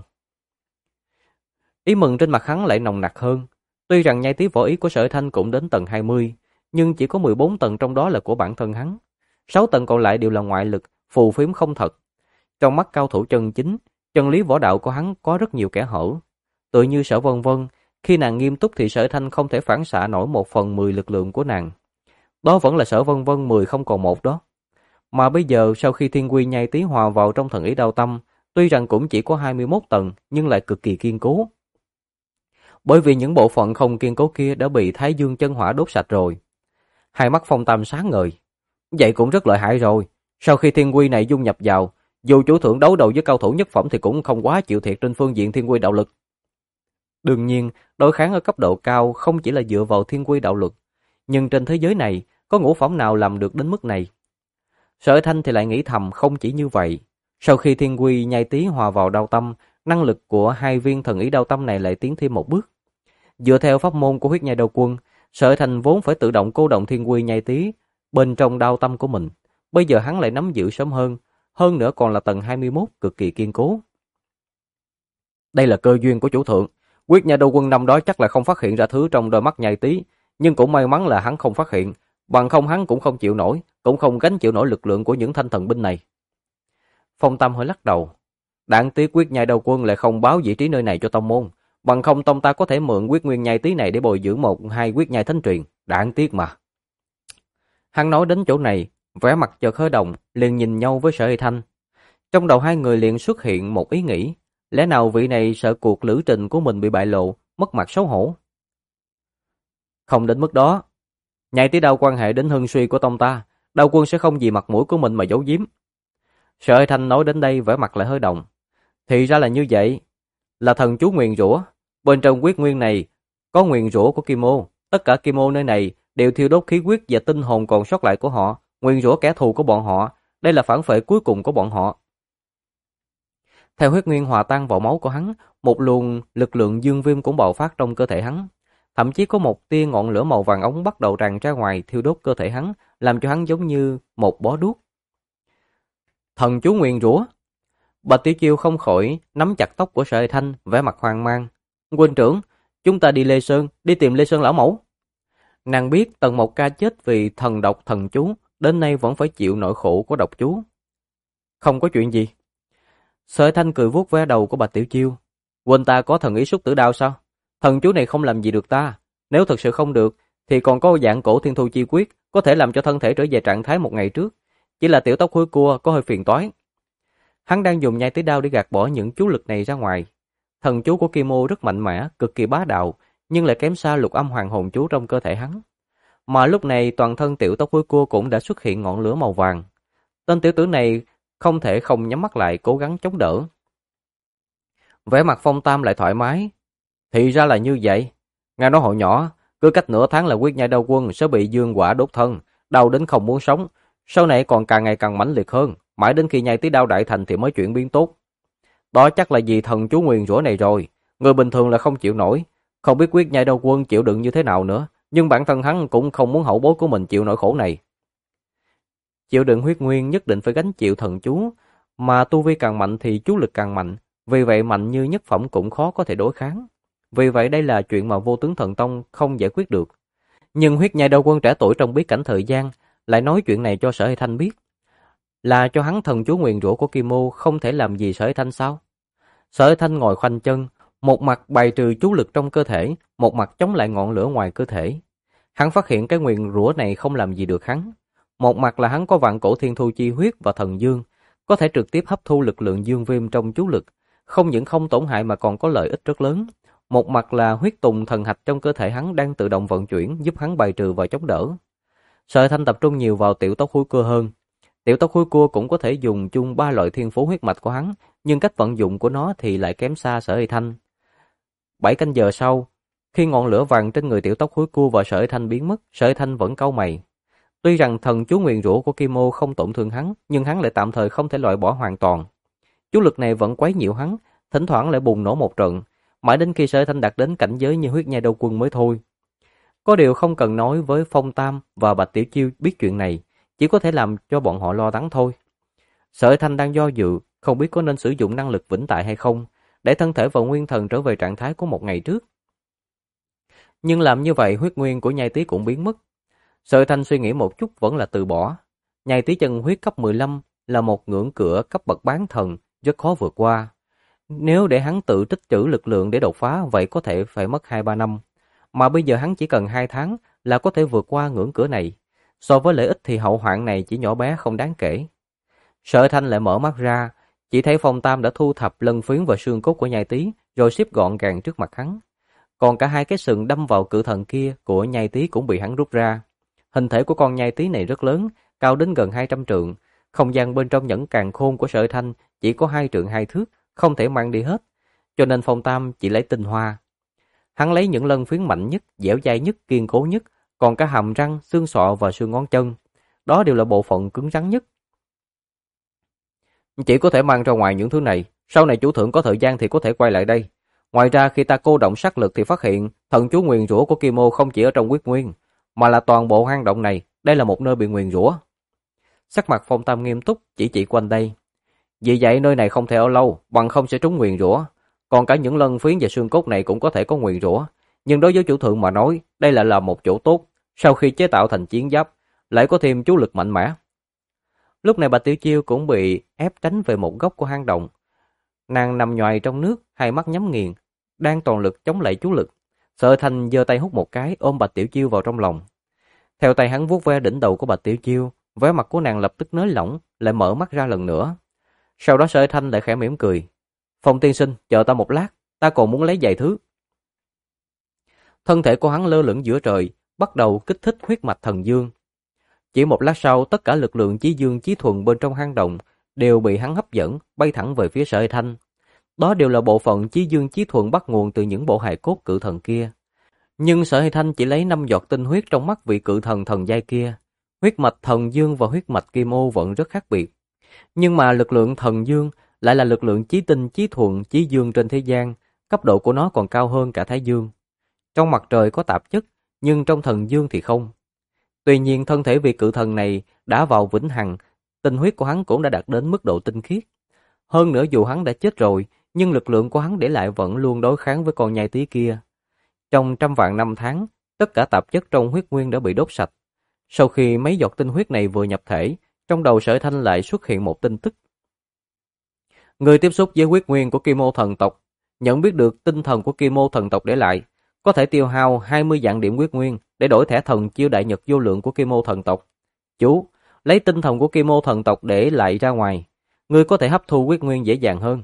Ý mừng trên mặt hắn lại nồng nặc hơn. Tuy rằng nhai tí võ ý của Sở Thanh cũng đến tầng 20, nhưng chỉ có 14 tầng trong đó là của bản thân hắn. 6 tầng còn lại đều là ngoại lực, phù phiếm không thật. Trong mắt cao thủ chân chính, chân lý võ đạo của hắn có rất nhiều kẽ hở. Tựa như Sở Vân Vân, khi nàng nghiêm túc thì Sở Thanh không thể phản xạ nổi 1/10 lực lượng của nàng. Đó vẫn là Sở Vân Vân 10 không còn 1 đó. Mà bây giờ sau khi thiên quy nhai tí hòa vào trong thần ý đao tâm, tuy rằng cũng chỉ có 21 tầng nhưng lại cực kỳ kiên cố. Bởi vì những bộ phận không kiên cố kia đã bị Thái Dương chân hỏa đốt sạch rồi. Hai mắt Phong Tam sáng ngời. Vậy cũng rất lợi hại rồi. Sau khi thiên quy này dung nhập vào, dù chủ thượng đấu đầu với cao thủ nhất phẩm thì cũng không quá chịu thiệt trên phương diện thiên quy đạo lực. Đương nhiên, đối kháng ở cấp độ cao không chỉ là dựa vào thiên quy đạo lực, nhưng trên thế giới này có ngũ phẩm nào làm được đến mức này. Sở Thanh thì lại nghĩ thầm không chỉ như vậy. Sau khi thiên quy nhai tí hòa vào đao tâm, năng lực của hai viên thần ý đao tâm này lại tiến thêm một bước. Dựa theo pháp môn của huyết nhai đao quân, Sở Thanh vốn phải tự động cô động thiên quy nhai tí bên trong đao tâm của mình. Bây giờ hắn lại nắm giữ sớm hơn nữa còn là tầng 21 cực kỳ kiên cố. Đây là cơ duyên của chủ thượng. Huyết nhai đao quân năm đó chắc là không phát hiện ra thứ trong đôi mắt nhai tí, nhưng cũng may mắn là hắn không phát hiện, bằng không hắn cũng không chịu nổi, cũng không gánh chịu nổi lực lượng của những thanh thần binh này. Phong Tam hơi lắc đầu. Đáng tiếc huyết nhai đao quân lại không báo vị trí nơi này cho tông môn, bằng không tông ta có thể mượn huyết nguyên nhai tí này để bồi dưỡng 1-2 huyết nhai thánh truyền, đáng tiếc mà. Hắn nói đến chỗ này, vẻ mặt chợt hơi động, liền nhìn nhau với Sở Hy Thanh. Trong đầu hai người liền xuất hiện một ý nghĩ, lẽ nào vị này sợ cuộc lữ trình của mình bị bại lộ, mất mặt xấu hổ? Không đến mức đó. Nhai tí đao quan hệ đến hưng suy của tông ta, đao quân sẽ không vì mặt mũi của mình mà giấu giếm. Sở Hy Thanh nói đến đây vẻ mặt lại hơi động. Thì ra là như vậy, là thần chú nguyền rủa. Bên trong huyết nguyên này có nguyền rủa của Kim Ô, tất cả Kim Ô nơi này đều thiêu đốt khí huyết và tinh hồn còn sót lại của họ, nguyền rủa kẻ thù của bọn họ, đây là phản phệ cuối cùng của bọn họ. Theo huyết nguyên hòa tan vào máu của hắn, một luồng lực lượng dương viêm cũng bạo phát trong cơ thể hắn. Thậm chí có một tia ngọn lửa màu vàng ống bắt đầu tràn ra ngoài thiêu đốt cơ thể hắn, làm cho hắn giống như một bó đuốc. Thần chú nguyền rủa. Bạch Tiểu Chiêu không khỏi nắm chặt tóc của Sở Hy Thanh, vẻ mặt hoang mang. Huynh trưởng, chúng ta đi Lê Sơn, đi tìm Lê Sơn lão mẫu. Nàng biết Tần Mộc Ca chết vì thần độc thần chú, đến nay vẫn phải chịu nỗi khổ của độc chú. Không có chuyện gì. Sở Hy Thanh cười vuốt ve đầu của Bạch Tiểu Chiêu. Huynh ta có thần ý xúc tử đao sao? Thần chú này không làm gì được ta. Nếu thực sự không được, thì còn có dạng cổ thiên thu chi quyết, có thể làm cho thân thể trở về trạng thái một ngày trước. Chỉ là tiểu tóc hối cua có hơi phiền toái. Hắn đang dùng nhai tí đao để gạt bỏ những chú lực này ra ngoài. Thần chú của Kim Ô rất mạnh mẽ, cực kỳ bá đạo, nhưng lại kém xa lục âm hoàng hồn chú trong cơ thể hắn. Mà lúc này toàn thân tiểu tóc hối cua cũng đã xuất hiện ngọn lửa màu vàng. Tên tiểu tử này không thể không nhắm mắt lại cố gắng chống đỡ. Vẻ mặt Phong Tam lại thoải mái. Thì ra là như vậy. Nghe nói hồi nhỏ, cứ cách nửa tháng là huyết nhai đao quân sẽ bị dương quả đốt thân, đau đến không muốn sống. Sau này còn càng ngày càng mãnh liệt hơn, mãi đến khi nhai tí đao đại thành thì mới chuyển biến tốt. Đó chắc là vì thần chú nguyền rủa này rồi, người bình thường là không chịu nổi. Không biết huyết nhai đao quân chịu đựng như thế nào nữa, nhưng bản thân hắn cũng không muốn hậu bối của mình chịu nỗi khổ này. Chịu đựng huyết nguyên nhất định phải gánh chịu thần chú, mà tu vi càng mạnh thì chú lực càng mạnh, vì vậy mạnh như nhất phẩm cũng khó có thể đối kháng. Vì vậy đây là chuyện mà Vô Tướng Thần Tông không giải quyết được. Nhưng huyết nhai đao quân trẻ tuổi trong bí cảnh thời gian lại nói chuyện này cho Sở Hy Thanh biết. Là cho hắn thần chú nguyền rủa của Kim Ô không thể làm gì Sở Hy Thanh sao? Sở Hy Thanh ngồi khoanh chân, một mặt bài trừ chú lực trong cơ thể, một mặt chống lại ngọn lửa ngoài cơ thể. Hắn phát hiện cái nguyền rủa này không làm gì được hắn. Một mặt là hắn có vạn cổ thiên thu chi huyết và thần dương, có thể trực tiếp hấp thu lực lượng dương viêm trong chú lực, không những không tổn hại mà còn có lợi ích rất lớn. Một mặt là huyết tùng thần hạch trong cơ thể hắn đang tự động vận chuyển giúp hắn bài trừ và chống đỡ. Sở Thanh tập trung nhiều vào tiểu tóc hối cua hơn. Tiểu tóc húi cua cũng có thể dùng chung 3 loại thiên phú huyết mạch của hắn, nhưng cách vận dụng của nó thì lại kém xa Sở Hy Thanh. 7 canh giờ sau, khi ngọn lửa vàng trên người tiểu tóc húi cua và Sở Hy Thanh biến mất, Sở Hy Thanh vẫn cau mày. Tuy rằng thần chú nguyền rủa của Kim Ô không tổn thương hắn, nhưng hắn lại tạm thời không thể loại bỏ hoàn toàn. Chú lực này vẫn quấy nhiễu hắn, thỉnh thoảng lại bùng nổ một trận, mãi đến khi Sở Hy Thanh đạt đến cảnh giới như huyết nhai đầu quân mới thôi. Có điều không cần nói với Phong Tam và Bạch Tiểu Chiêu biết chuyện này, chỉ có thể làm cho bọn họ lo lắng thôi. Sở Hy Thanh đang do dự, không biết có nên sử dụng năng lực vĩnh tại hay không, để thân thể và nguyên thần trở về trạng thái của một ngày trước. Nhưng làm như vậy huyết nguyên của nhai tí cũng biến mất. Sở Hy Thanh suy nghĩ một chút vẫn là từ bỏ. Nhai tí chân huyết cấp 15 là một ngưỡng cửa cấp bậc bán thần, rất khó vượt qua. Nếu để hắn tự tích trữ lực lượng để đột phá, vậy có thể phải mất 2-3 năm. Mà bây giờ hắn chỉ cần 2 tháng là có thể vượt qua ngưỡng cửa này. So với lợi ích thì hậu hoạn này chỉ nhỏ bé không đáng kể. Sở Hy Thanh lại mở mắt ra, chỉ thấy Phong Tam đã thu thập lân phiến và xương cốt của nhai tí, rồi xếp gọn gàng trước mặt hắn. Còn cả 2 cái sừng đâm vào cự thần kia của nhai tí cũng bị hắn rút ra. Hình thể của con nhai tí này rất lớn, cao đến gần 200 trượng. Không gian bên trong nhẫn càn khôn của Sở Hy Thanh chỉ có 2 trượng 2 thước, không thể mang đi hết. Cho nên Phong Tam chỉ lấy tinh hoa. Hắn lấy những lân phiến mạnh nhất, dẻo dai nhất, kiên cố nhất, còn cả hàm răng, xương sọ và xương ngón chân. Đó đều là bộ phận cứng rắn nhất. Chỉ có thể mang ra ngoài những thứ này, sau này chủ thượng có thời gian thì có thể quay lại đây. Ngoài ra khi ta cô động sát lực thì phát hiện thần chú nguyền rủa của Kim Ô không chỉ ở trong huyết nguyên, mà là toàn bộ hang động này, đây là một nơi bị nguyền rủa. Sắc mặt Phong Tam nghiêm túc chỉ quanh đây. Vì vậy nơi này không thể ở lâu, bằng không sẽ trúng nguyền rủa. Còn cả những lân phiến và xương cốt này cũng có thể có nguyền rủa, nhưng đối với chủ thượng mà nói, đây lại là một chỗ tốt, sau khi chế tạo thành chiến giáp, lại có thêm chú lực mạnh mẽ. Lúc này Bạch Tiểu Chiêu cũng bị ép tránh về một góc của hang động. Nàng nằm nhoài trong nước, hai mắt nhắm nghiền, đang toàn lực chống lại chú lực. Sở Thanh giơ tay hút một cái, ôm Bạch Tiểu Chiêu vào trong lòng. Theo tay hắn vuốt ve đỉnh đầu của Bạch Tiểu Chiêu, vẻ mặt của nàng lập tức nới lỏng, lại mở mắt ra lần nữa. Sau đó Sở Thanh lại khẽ mỉm cười. Phong tiên sinh, chờ ta một lát, ta còn muốn lấy vài thứ. Thân thể của hắn lơ lửng giữa trời, bắt đầu kích thích huyết mạch thần dương. Chỉ một lát sau, tất cả lực lượng chí dương chí thuần bên trong hang động đều bị hắn hấp dẫn, bay thẳng về phía Sở Thanh. Đó đều là bộ phận chí dương chí thuần bắt nguồn từ những bộ hài cốt cự thần kia. Nhưng Sở Thanh chỉ lấy 5 giọt tinh huyết trong mắt vị cự thần thần giai kia. Huyết mạch thần dương và huyết mạch Kim Ô vẫn rất khác biệt. Nhưng mà lực lượng thần dương lại là lực lượng chí tinh, chí thuần, chí dương trên thế gian, cấp độ của nó còn cao hơn cả Thái Dương. Trong mặt trời có tạp chất, nhưng trong thần dương thì không. Tuy nhiên thân thể vị cự thần này đã vào vĩnh hằng, tinh huyết của hắn cũng đã đạt đến mức độ tinh khiết. Hơn nữa dù hắn đã chết rồi, nhưng lực lượng của hắn để lại vẫn luôn đối kháng với con nhai tí kia. Trong trăm vạn năm tháng, tất cả tạp chất trong huyết nguyên đã bị đốt sạch. Sau khi mấy giọt tinh huyết này vừa nhập thể, trong đầu Sở Thanh lại xuất hiện một tin tức. Người tiếp xúc với huyết nguyên của Kim Ô thần tộc, nhận biết được tinh thần của Kim Ô thần tộc để lại, có thể tiêu hao 20 vạn điểm huyết nguyên để đổi thẻ thần chiêu đại nhật vô lượng của Kim Ô thần tộc. Chú, lấy tinh thần của Kim Ô thần tộc để lại ra ngoài, người có thể hấp thu huyết nguyên dễ dàng hơn.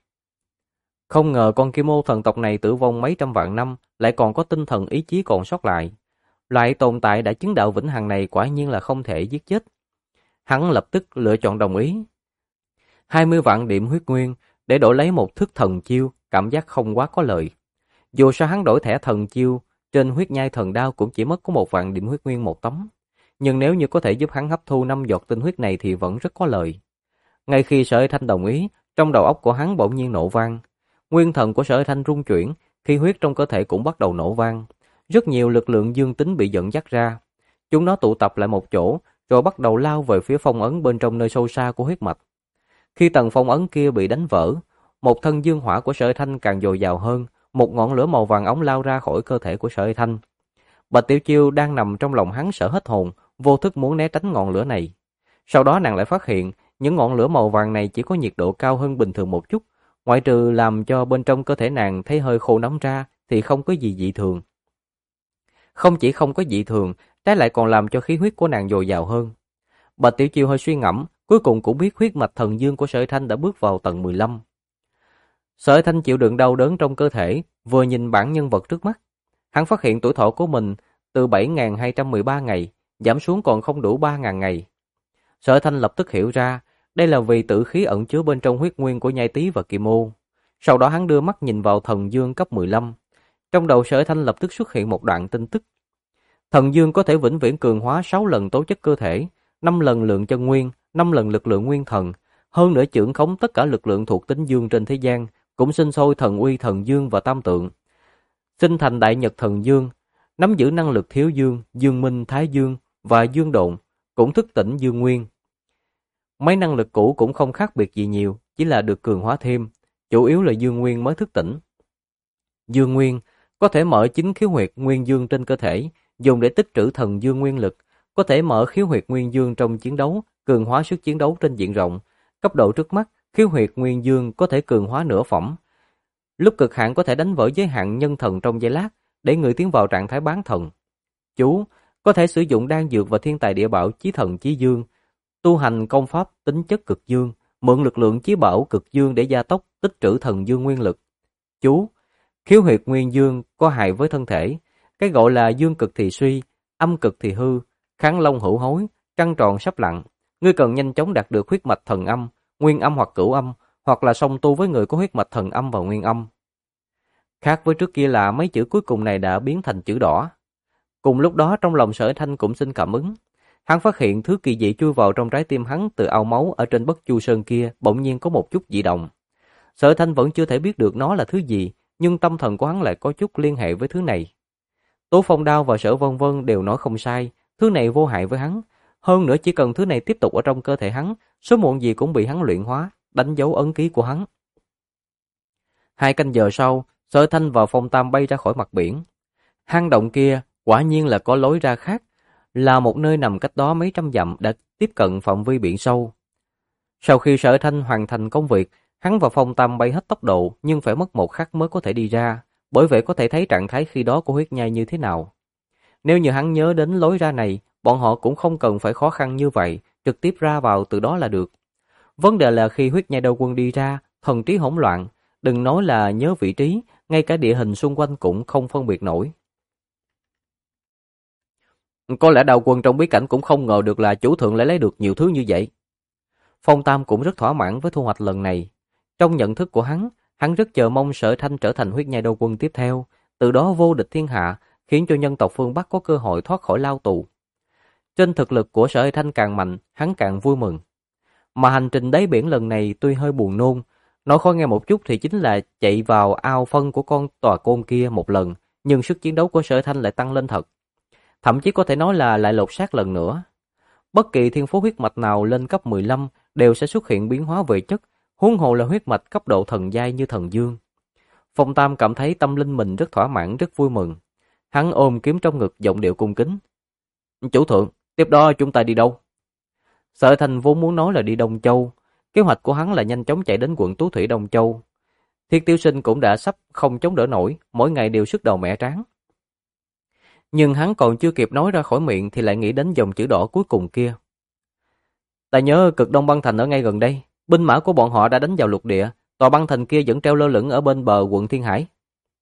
Không ngờ con Kim Ô thần tộc này tử vong mấy trăm vạn năm, lại còn có tinh thần ý chí còn sót lại. Loại tồn tại đã chứng đạo vĩnh hằng này quả nhiên là không thể giết chết. Hắn lập tức lựa chọn đồng ý. 20 vạn điểm huyết nguyên để đổi lấy một thức thần chiêu, cảm giác không quá có lợi. Dù sao hắn đổi thẻ thần chiêu, trên huyết nhai thần đao cũng chỉ mất có 1 vạn điểm huyết nguyên một tấm. Nhưng nếu như có thể giúp hắn hấp thu 5 giọt tinh huyết này thì vẫn rất có lợi. Ngay khi Sở Thanh đồng ý, trong đầu óc của hắn bỗng nhiên nổ vang. Nguyên thần của Sở Thanh rung chuyển, khí huyết trong cơ thể cũng bắt đầu nổ vang. Rất nhiều lực lượng dương tính bị dẫn dắt ra. Chúng nó tụ tập lại một chỗ, rồi bắt đầu lao về phía phong ấn bên trong nơi sâu xa của huyết mạch. Khi tầng phong ấn kia bị đánh vỡ, một thân dương hỏa của Sở Thanh càng dồi dào hơn, một ngọn lửa màu vàng óng lao ra khỏi cơ thể của Sở Thanh. Bạch Tiểu Chiêu đang nằm trong lòng hắn sợ hết hồn, vô thức muốn né tránh ngọn lửa này. Sau đó nàng lại phát hiện, những ngọn lửa màu vàng này chỉ có nhiệt độ cao hơn bình thường một chút, ngoại trừ làm cho bên trong cơ thể nàng thấy hơi khô nóng ra thì không có gì dị thường. Không chỉ không có dị thường, trái lại còn làm cho khí huyết của nàng dồi dào hơn. Bạch Tiểu Chiêu hơi suy ngẫm, cuối cùng cũng biết huyết mạch thần dương của Sở Thanh đã bước vào tầng 15. Sở Thanh chịu đựng đau đớn trong cơ thể, vừa nhìn bản nhân vật trước mắt, hắn phát hiện tuổi thọ của mình từ 7.213 ngày giảm xuống còn không đủ 3.000 ngày. Sở Thanh lập tức hiểu ra, đây là vì tử khí ẩn chứa bên trong huyết nguyên của Nhai Tý và Kim Ô. Sau đó hắn đưa mắt nhìn vào thần dương cấp 15. Trong đầu Sở Thanh lập tức xuất hiện một đoạn tin tức. Thần dương có thể vĩnh viễn cường hóa 6 lần tố chất cơ thể, 5 lần lượng chân nguyên, 5 lần lực lượng nguyên thần, hơn nữa chưởng khống tất cả lực lượng thuộc tính dương trên thế gian, cũng sinh sôi thần uy thần dương và tam tượng. Sinh thành đại nhật thần dương, nắm giữ năng lực thiếu dương, dương minh thái dương và dương độn, cũng thức tỉnh dương nguyên. Mấy năng lực cũ cũng không khác biệt gì nhiều, chỉ là được cường hóa thêm, chủ yếu là dương nguyên mới thức tỉnh. Dương nguyên có thể mở 9 khiếu huyệt nguyên dương trên cơ thể, dùng để tích trữ thần dương nguyên lực, có thể mở khiếu huyệt nguyên dương trong chiến đấu, cường hóa sức chiến đấu trên diện rộng. Cấp độ trước mắt, khiếu huyệt nguyên dương có thể cường hóa nửa phẩm. Lúc cực hạn có thể đánh vỡ giới hạn nhân thần trong giây lát, để người tiến vào trạng thái bán thần. Chú có thể sử dụng đan dược và thiên tài địa bảo chí thần chí dương, tu hành công pháp tính chất cực dương, mượn lực lượng chí bảo cực dương để gia tốc tích trữ thần dương nguyên lực. Chú khiếu huyệt nguyên dương có hại với thân thể, cái gọi là dương cực thì suy, âm cực thì hư, kháng long hữu hối, trăng tròn sắp lặn. Ngươi cần nhanh chóng đạt được huyết mạch thần âm, nguyên âm hoặc cửu âm, hoặc là song tu với người có huyết mạch thần âm và nguyên âm. Khác với trước kia là mấy chữ cuối cùng này đã biến thành chữ đỏ. Cùng lúc đó trong lòng Sở Thanh cũng sinh cảm ứng. Hắn phát hiện thứ kỳ dị chui vào trong trái tim hắn từ ao máu ở trên Bất Chu Sơn kia bỗng nhiên có một chút dị động. Sở Thanh vẫn chưa thể biết được nó là thứ gì, nhưng tâm thần của hắn lại có chút liên hệ với thứ này. Tố Phong Đao và Sở Vân Vân đều nói không sai, thứ này vô hại với hắn. Hơn nữa chỉ cần thứ này tiếp tục ở trong cơ thể hắn, sớm muộn gì cũng bị hắn luyện hóa, đánh dấu ấn ký của hắn. 2 canh giờ sau, Sở Thanh và Phong Tam bay ra khỏi mặt biển. Hang động kia quả nhiên là có lối ra khác, là một nơi nằm cách đó mấy trăm dặm đã tiếp cận phạm vi biển sâu. Sau khi Sở Thanh hoàn thành công việc, hắn và Phong Tam bay hết tốc độ nhưng phải mất một khắc mới có thể đi ra, bởi vậy có thể thấy trạng thái khi đó của huyết nhai như thế nào. Nếu như hắn nhớ đến lối ra này, bọn họ cũng không cần phải khó khăn như vậy, trực tiếp ra vào từ đó là được. Vấn đề là khi huyết nhai đầu quân đi ra, thần trí hỗn loạn, đừng nói là nhớ vị trí, ngay cả địa hình xung quanh cũng không phân biệt nổi. Có lẽ đạo quân trong bí cảnh cũng không ngờ được là chủ thượng lại lấy được nhiều thứ như vậy. Phong Tam cũng rất thỏa mãn với thu hoạch lần này. Trong nhận thức của hắn rất chờ mong Sở Thanh trở thành huyết nhai đầu quân tiếp theo, từ đó vô địch thiên hạ, khiến cho nhân tộc phương Bắc có cơ hội thoát khỏi lao tù. Trên thực lực của Sở Thanh càng mạnh, hắn càng vui mừng. Mà hành trình đáy biển lần này tuy hơi buồn nôn, nói khó nghe một chút thì chính là chạy vào ao phân của con tòa côn kia một lần, nhưng sức chiến đấu của Sở Thanh lại tăng lên thật. Thậm chí có thể nói là lại lột xác lần nữa. Bất kỳ thiên phú huyết mạch nào lên cấp 15 đều sẽ xuất hiện biến hóa về chất, huống hồ là huyết mạch cấp độ thần giai như thần dương. Phong Tam cảm thấy tâm linh mình rất thỏa mãn, rất vui mừng. Hắn ôm kiếm trong ngực, giọng điệu cung kính. Chủ thượng, tiếp đó chúng ta đi đâu? Sở Thanh vốn muốn nói là đi Đông Châu. Kế hoạch của hắn là nhanh chóng chạy đến quận Tú Thủy Đông Châu. Thiết Tiêu Sinh cũng đã sắp không chống đỡ nổi, mỗi ngày đều sức đầu mẻ tráng. Nhưng hắn còn chưa kịp nói ra khỏi miệng thì lại nghĩ đến dòng chữ đỏ cuối cùng kia. Ta nhớ Cực Đông băng thành ở ngay gần đây, binh mã của bọn họ đã đánh vào lục địa, tòa băng thành kia vẫn treo lơ lửng ở bên bờ quận Thiên Hải.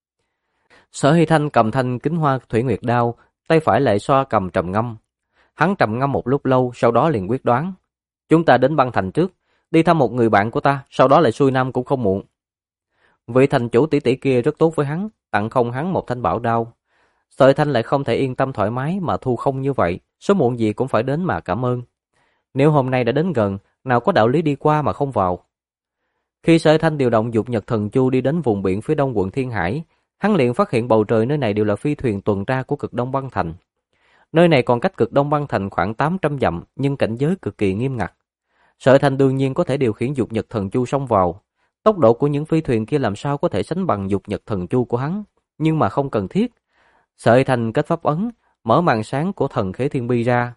Sở Hy Thanh cầm thanh kính hoa thủy nguyệt đao, tay phải lại xoa cầm trầm ngâm. Hắn trầm ngâm một lúc lâu, sau đó liền quyết đoán. Chúng ta đến băng thành trước, đi thăm một người bạn của ta, sau đó lại xuôi nam cũng không muộn. Vị thành chủ tỷ tỷ kia rất tốt với hắn, tặng không hắn một thanh bảo đao. Sở Thanh lại không thể yên tâm thoải mái mà thu không như vậy, sớm muộn gì cũng phải đến mà cảm ơn. Nếu hôm nay đã đến gần, nào có đạo lý đi qua mà không vào. Khi Sở Thanh điều động Dục Nhật Thần Chu đi đến vùng biển phía đông quận Thiên Hải, hắn liền phát hiện bầu trời nơi này đều là phi thuyền tuần tra của Cực Đông băng thành. Nơi này còn cách Cực Đông băng thành khoảng 800 dặm, nhưng cảnh giới cực kỳ nghiêm ngặt. Sở Thanh đương nhiên có thể điều khiển Dục Nhật Thần Chu xông vào. Tốc độ của những phi thuyền kia làm sao có thể sánh bằng Dục Nhật Thần Chu của hắn, nhưng mà không cần thiết. Sở Thanh kết pháp ấn, mở màn sáng của thần khế thiên bi ra.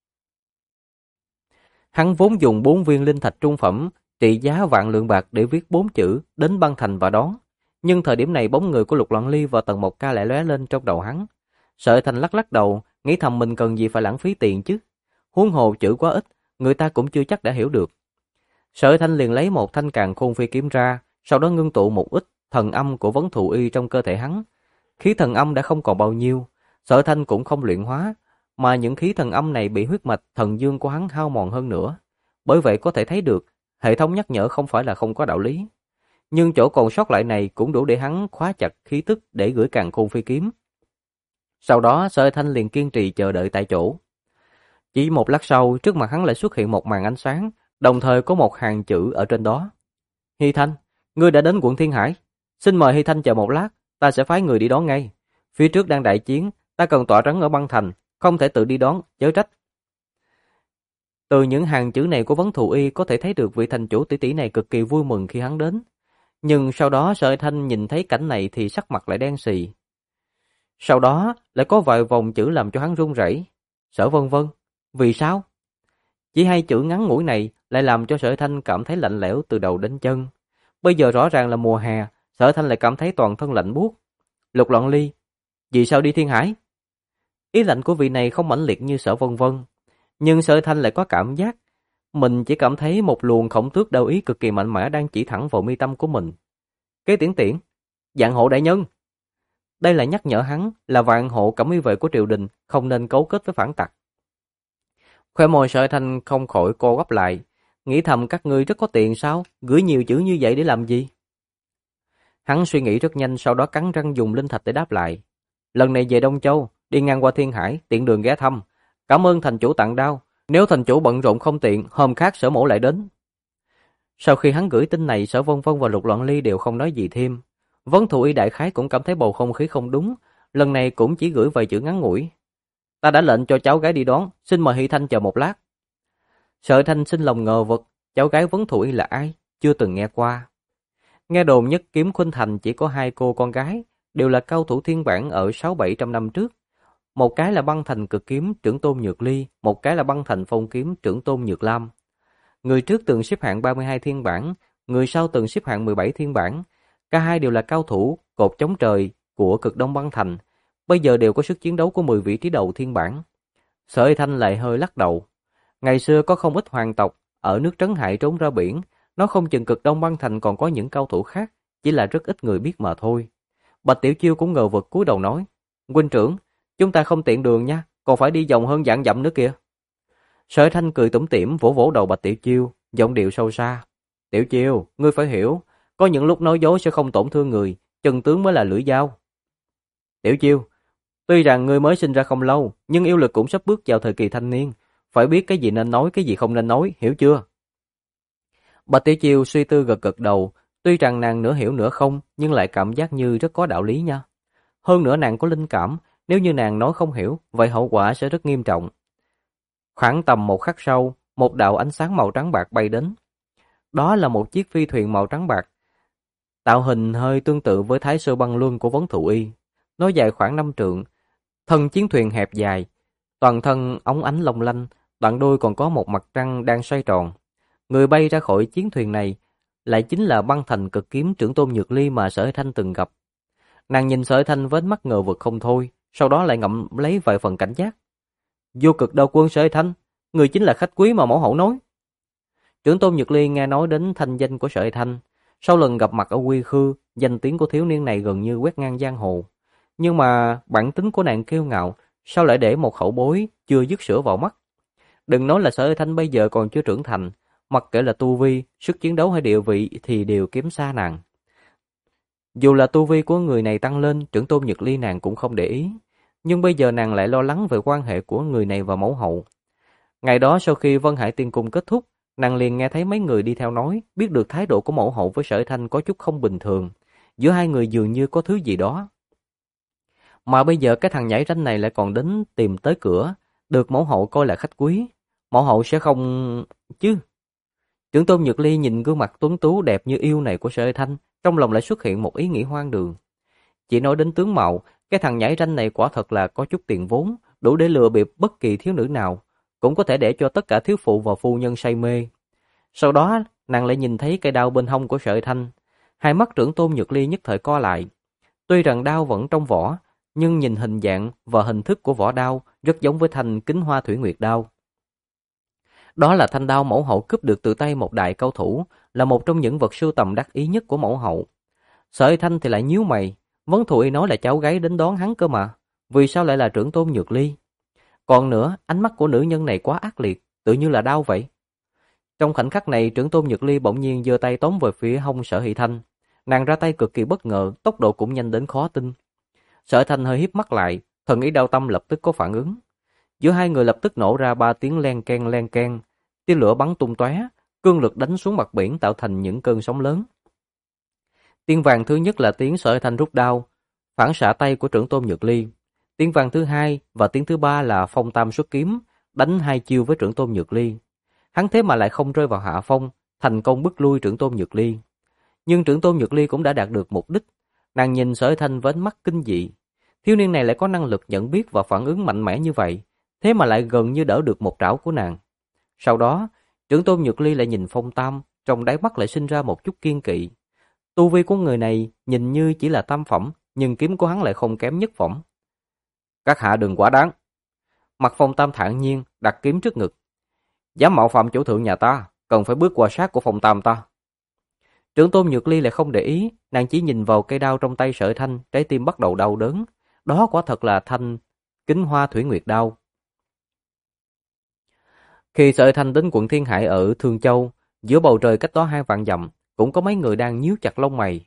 Hắn vốn dùng 4 viên linh thạch trung phẩm, trị giá vạn lượng bạc để viết 4 chữ đến băng thành và đón. Nhưng thời điểm này bóng người của Lục Loạn Ly và Tần Mộc Ca lại lóe lên trong đầu hắn. Sở Thanh lắc lắc đầu, nghĩ thầm mình cần gì phải lãng phí tiền chứ. Huống hồ chữ quá ít, người ta cũng chưa chắc đã hiểu được. Sở Thanh liền lấy một thanh càn khôn phi kiếm ra, sau đó ngưng tụ một ít thần âm của vấn thù y trong cơ thể hắn. Khí thần âm đã không còn bao nhiêu, Sở Thanh cũng không luyện hóa, mà những khí thần âm này bị huyết mạch thần dương của hắn hao mòn hơn nữa. Bởi vậy có thể thấy được, hệ thống nhắc nhở không phải là không có đạo lý. Nhưng chỗ còn sót lại này cũng đủ để hắn khóa chặt khí tức để gửi càn khôn phi kiếm. Sau đó Sở Thanh liền kiên trì chờ đợi tại chỗ. Chỉ một lát sau, trước mặt hắn lại xuất hiện một màn ánh sáng, đồng thời có một hàng chữ ở trên đó. Hy Thanh, ngươi đã đến quận Thiên Hải. Xin mời Hy Thanh chờ một lát, ta sẽ phái người đi đón ngay. Phía trước đang đại chiến, ta cần tọa trấn ở băng thành, không thể tự đi đón, chớ trách. Từ những hàng chữ này của Vấn Thù Y có thể thấy được vị thành chủ tỷ tỷ này cực kỳ vui mừng khi hắn đến. Nhưng sau đó Sở Thanh nhìn thấy cảnh này thì sắc mặt lại đen xì. Sau đó lại có vài vòng chữ làm cho hắn run rẩy. Sở Vân Vân, vì sao? Chỉ hai chữ ngắn ngủi này lại làm cho Sở Thanh cảm thấy lạnh lẽo từ đầu đến chân. Bây giờ rõ ràng là mùa hè, Sở Thanh lại cảm thấy toàn thân lạnh buốt. Lục Loạn Ly, vì sao đi Thiên Hải? Ý lạnh của vị này không mãnh liệt như Sở Vân Vân, nhưng Sở Thanh lại có cảm giác mình chỉ cảm thấy một luồng khổng tước đao ý cực kỳ mạnh mẽ đang chỉ thẳng vào mi tâm của mình. Kế Tiễn Tiễn, Vạn Hộ đại nhân. Đây là nhắc nhở hắn là Vạn Hộ cẩm y vệ của triều đình không nên cấu kết với phản tặc. Khóe môi Sở Thanh không khỏi co quắp lại, nghĩ thầm các ngươi rất có tiền sao, gửi nhiều chữ như vậy để làm gì? Hắn suy nghĩ rất nhanh, sau đó cắn răng dùng linh thạch để đáp lại. Lần này về Đông Châu, đi ngang qua Thiên Hải, tiện đường ghé thăm. Cảm ơn thành chủ tặng đao, nếu thành chủ bận rộn không tiện, hôm khác Sở mỗ lại đến. Sau khi hắn gửi tin này, Sở Vân Vân và Lục Loạn Ly đều không nói gì thêm. Vấn Thù Y đại khái cũng cảm thấy bầu không khí không đúng, lần này cũng chỉ gửi vài chữ ngắn ngủi. Ta đã lệnh cho cháu gái đi đón, xin mời Hy Thanh chờ một lát. Sở Thanh sinh lòng ngờ vực, cháu gái Vấn Thù Y là ai, chưa từng nghe qua. Nghe đồn Nhất Kiếm Khuynh Thành chỉ có hai cô con gái, đều là cao thủ thiên bản ở 600-700 năm trước. Một cái là Băng Thành Cực Kiếm trưởng tôn Nhược Ly, một cái là Băng Thành Phong Kiếm trưởng tôn Nhược Lam. Người trước từng xếp hạng 32 thiên bản, người sau từng xếp hạng 17 thiên bản. Cả hai đều là cao thủ cột chống trời của Cực Đông Băng Thành, bây giờ đều có sức chiến đấu của 10 vị trí đầu thiên bản. Sở Thanh lại hơi lắc đầu. Ngày xưa có không ít hoàng tộc ở nước Trấn Hải trốn ra biển, nó không chừng Cực Đông Băng Thành còn có những cao thủ khác, chỉ là rất ít người biết mà thôi. Bạch Tiểu Chiêu cũng ngờ vực cúi đầu nói, huynh trưởng, chúng ta không tiện đường nha, còn phải đi vòng hơn vạn dặm nữa kìa. Sở Thanh cười tủm tỉm vỗ vỗ đầu Bạch Tiểu Chiêu, giọng điệu sâu xa. Tiểu Chiêu, ngươi phải hiểu, có những lúc nói dối sẽ không tổn thương người, chân tướng mới là lưỡi dao. Tiểu Chiêu, tuy rằng ngươi mới sinh ra không lâu, nhưng yêu lực cũng sắp bước vào thời kỳ thanh niên, phải biết cái gì nên nói, cái gì không nên nói, hiểu chưa? Bạch Tiểu Chiêu suy tư gật gật đầu, tuy rằng nàng nửa hiểu nửa không, nhưng lại cảm giác như rất có đạo lý nha. Hơn nữa nàng có linh cảm, nếu như nàng nói không hiểu, vậy hậu quả sẽ rất nghiêm trọng. Khoảng tầm một khắc sau, một đạo ánh sáng màu trắng bạc bay đến. Đó là một chiếc phi thuyền màu trắng bạc, tạo hình hơi tương tự với Thái Sơ Băng Luân của Vấn Thù Y. Nó dài khoảng 5 trượng, thân chiến thuyền hẹp dài, toàn thân óng ánh long lanh, đoạn đuôi còn có một mặt trăng đang xoay tròn. Người bay ra khỏi chiến thuyền này lại chính là Băng Thành Cực Kiếm trưởng tôn Nhược Ly mà Sở Thanh từng gặp. Nàng nhìn Sở Thanh với ánh mắt ngờ vực không thôi, sau đó lại ngậm lấy vài phần cảnh giác. Vô Cực Đao Quân Sở Thanh, người chính là khách quý mà mẫu hậu nói. Trưởng tôn Nhược Ly nghe nói đến thanh danh của Sở Thanh, sau lần gặp mặt ở Quy Khư, danh tiếng của thiếu niên này gần như quét ngang giang hồ. Nhưng mà bản tính của nàng kiêu ngạo, sao lại để một hậu bối chưa dứt sữa vào mắt? Đừng nói là Sở Thanh bây giờ còn chưa trưởng thành, mặc kệ là tu vi, sức chiến đấu hay địa vị thì đều kém xa nàng. Dù là tu vi của người này tăng lên, trưởng tôn Nhược Ly nàng cũng không để ý, nhưng bây giờ nàng lại lo lắng về quan hệ của người này và mẫu hậu. Ngày đó sau khi Vân Hải Tiên Cung kết thúc, nàng liền nghe thấy mấy người đi theo nói, biết được thái độ của mẫu hậu với Sở Thanh có chút không bình thường, giữa hai người dường như có thứ gì đó. Mà bây giờ cái thằng nhảy ranh này lại còn đến tìm tới cửa, được mẫu hậu coi là khách quý, mẫu hậu sẽ không chứ? Trưởng tôn Nhược Ly nhìn gương mặt tuấn tú đẹp như yêu này của Sở Thanh, trong lòng lại xuất hiện một ý nghĩ hoang đường. Chỉ nói đến tướng mạo, cái thằng nhảy ranh này quả thật là có chút tiền vốn, đủ để lừa bịp bất kỳ thiếu nữ nào, cũng có thể để cho tất cả thiếu phụ và phu nhân say mê. Sau đó, nàng lại nhìn thấy cây đao bên hông của Sở Thanh, hai mắt trưởng tôn Nhược Ly nhất thời co lại. Tuy rằng đao vẫn trong vỏ, nhưng nhìn hình dạng và hình thức của vỏ đao rất giống với thanh Kính Hoa Thủy Nguyệt đao. Đó là thanh đao mẫu hậu cướp được từ tay một đại cao thủ, là một trong những vật sưu tầm đắc ý nhất của mẫu hậu. Sở Thanh thì lại nhíu mày, Vấn Thù Y nói là cháu gái đến đón hắn cơ mà, vì sao lại là trưởng tôn Nhược Ly? Còn nữa, ánh mắt của nữ nhân này quá ác liệt, tự như là đau vậy. Trong khoảnh khắc này, trưởng tôn Nhược Ly bỗng nhiên giơ tay tóm về phía hông Sở Hỷ Thanh. Nàng ra tay cực kỳ bất ngờ, tốc độ cũng nhanh đến khó tin. Sở Hỷ Thanh hơi híp mắt lại, thần ý đao tâm lập tức có phản ứng. Giữa hai người lập tức nổ ra 3 tiếng len keng, tia lửa bắn tung tóe, cương lực đánh xuống mặt biển tạo thành những cơn sóng lớn. Tiếng vàng thứ nhất là tiếng Sở Hỷ Thanh rút đao, phản xạ tay của trưởng tôn Nhược Ly. Tiếng vàng thứ hai và tiếng thứ ba là Phong Tam xuất kiếm, đánh 2 chiêu với trưởng tôn Nhược Ly. Hắn thế mà lại không rơi vào hạ phong, thành công bức lui trưởng tôn Nhược Ly. Nhưng trưởng tôn Nhược Ly cũng đã đạt được mục đích. Nàng nhìn Sở Hỷ Thanh với ánh mắt kinh dị. Thiếu niên này lại có năng lực nhận biết và phản ứng mạnh mẽ như vậy, thế mà lại gần như đỡ được một trảo của nàng. Sau đó, trưởng tôn Nhược Ly lại nhìn Phong Tam, trong đáy mắt lại sinh ra một chút kiên kỵ. Tu vi của người này nhìn như chỉ là tam phẩm, nhưng kiếm của hắn lại không kém nhất phẩm. Các hạ đừng quá đáng. Mặt Phong Tam thản nhiên, đặt kiếm trước ngực. Dám mạo phạm chủ thượng nhà ta, cần phải bước qua sát của Phong Tam ta. Trưởng tôn Nhược Ly lại không để ý, nàng chỉ nhìn vào cây đao trong tay Sở Hỷ Thanh, trái tim bắt đầu đau đớn. Đó quả thật là thanh Kính Hoa Thủy Nguyệt đao. Khi Sở Hỷ Thanh đến quận Thiên Hải ở Thương Châu, giữa bầu trời cách đó 2 vạn dặm, cũng có mấy người đang nhíu chặt lông mày.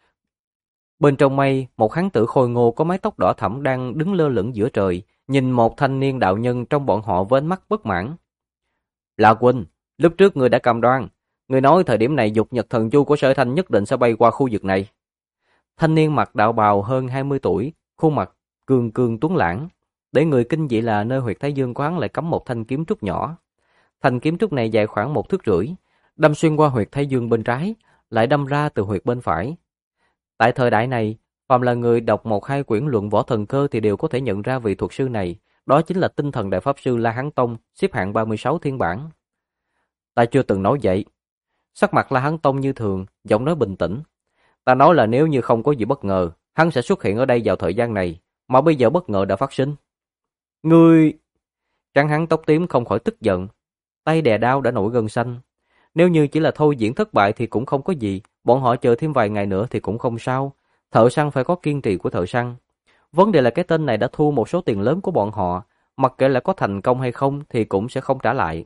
Bên trong mây, một hán tử khôi ngô có mái tóc đỏ thẫm đang đứng lơ lửng giữa trời, nhìn một thanh niên đạo nhân trong bọn họ với ánh mắt bất mãn. La huynh, lúc trước người đã cam đoan, người nói thời điểm này dục nhật thần chu của Sở Hỷ Thanh nhất định sẽ bay qua khu vực này. Thanh niên mặc đạo bào hơn 20 tuổi, khuôn mặt cường cường tuấn lãng, để người kinh dị là nơi huyệt thái dương của hắn lại cắm một thanh kiếm trúc nhỏ. Thanh kiếm trúc này dài khoảng 1,5 thước, đâm xuyên qua huyệt thái dương bên trái, lại đâm ra từ huyệt bên phải. Tại thời đại này, phàm là người đọc 1-2 quyển luận võ thần cơ thì đều có thể nhận ra vị thuật sư này, đó chính là tinh thần đại pháp sư La Hán Tông, xếp hạng 36 thiên bản. Ta chưa từng nói vậy. Sắc mặt La Hán Tông như thường, giọng nói bình tĩnh. Ta nói là nếu như không có gì bất ngờ, hắn sẽ xuất hiện ở đây vào thời gian này, mà bây giờ bất ngờ đã phát sinh. Ngươi... Trắng hắn tóc tím không khỏi tức giận, tay đè đao đã nổi gân xanh. Nếu như chỉ là thôi diễn thất bại thì cũng không có gì, bọn họ chờ thêm vài ngày nữa thì cũng không sao. Thợ săn phải có kiên trì của thợ săn. Vấn đề là cái tên này đã thu một số tiền lớn của bọn họ, mặc kệ là có thành công hay không thì cũng sẽ không trả lại.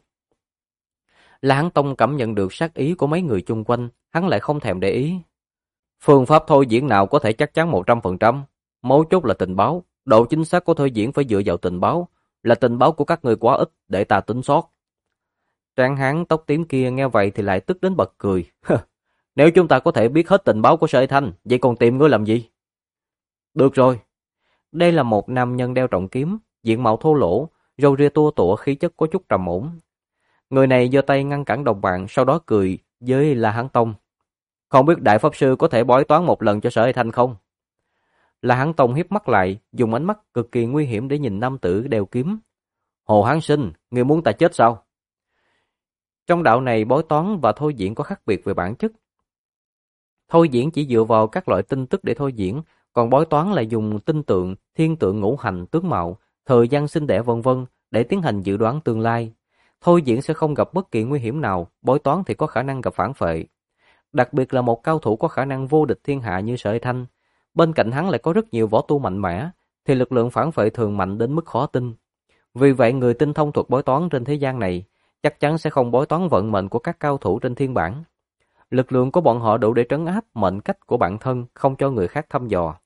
La Hán Tông cảm nhận được sát ý của mấy người chung quanh, hắn lại không thèm để ý. Phương pháp thôi diễn nào có thể chắc chắn 100%, mấu chốt là tình báo, độ chính xác của thôi diễn phải dựa vào tình báo, là tình báo của các người quá ít để ta tính sót. Tráng hán tóc tím kia nghe vậy thì lại tức đến bật cười. Nếu chúng ta có thể biết hết tình báo của Sở Hỷ Thanh, vậy còn tìm ngươi làm gì? Được rồi. Đây là một nam nhân đeo trọng kiếm, diện mạo thô lỗ, râu ria tua tủa, khí chất có chút trầm ổn. Người này giơ tay ngăn cản đồng bạn, sau đó cười với La Hán Tông. Không biết đại pháp sư có thể bói toán một lần cho Sở Hỷ Thanh không? La Hán Tông hiếp mắt lại, dùng ánh mắt cực kỳ nguy hiểm để nhìn nam tử đeo kiếm. Hồ Hán Sinh, ngươi muốn ta chết sao? Trong đạo này bói toán và thôi diễn có khác biệt về bản chất. Thôi diễn chỉ dựa vào các loại tin tức để thôi diễn, còn bói toán là dùng tinh tượng, thiên tượng ngũ hành, tướng mạo, thời gian sinh đẻ vân vân để tiến hành dự đoán tương lai. Thôi diễn sẽ không gặp bất kỳ nguy hiểm nào, bói toán thì có khả năng gặp phản phệ. Đặc biệt là một cao thủ có khả năng vô địch thiên hạ như Sở Hỷ Thanh, bên cạnh hắn lại có rất nhiều võ tu mạnh mẽ, thì lực lượng phản phệ thường mạnh đến mức khó tin. Vì vậy người tinh thông thuật bói toán trên thế gian này chắc chắn sẽ không bói toán vận mệnh của các cao thủ trên thiên bản. Lực lượng của bọn họ đủ để trấn áp mệnh cách của bản thân, không cho người khác thăm dò.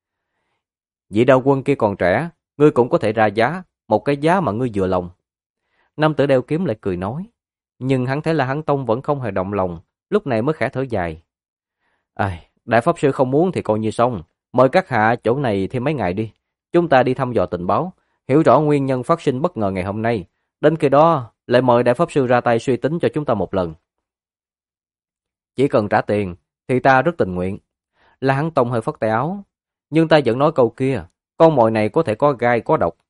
Vị đạo quân kia còn trẻ, ngươi cũng có thể ra giá, một cái giá mà ngươi vừa lòng. Nam tử đeo kiếm lại cười nói, nhưng hắn thấy là hắn Tông vẫn không hề động lòng, lúc này mới khẽ thở dài. Đại pháp sư không muốn thì coi như xong, mời các hạ chỗ này thêm mấy ngày đi. Chúng ta đi thăm dò tình báo, hiểu rõ nguyên nhân phát sinh bất ngờ ngày hôm nay. Đến khi đó, lại mời đại pháp sư ra tay suy tính cho chúng ta một lần. Chỉ cần trả tiền, thì ta rất tình nguyện. La Hán Tông hơi phất tay áo, nhưng ta vẫn nói câu kia, con mồi này có thể có gai có độc.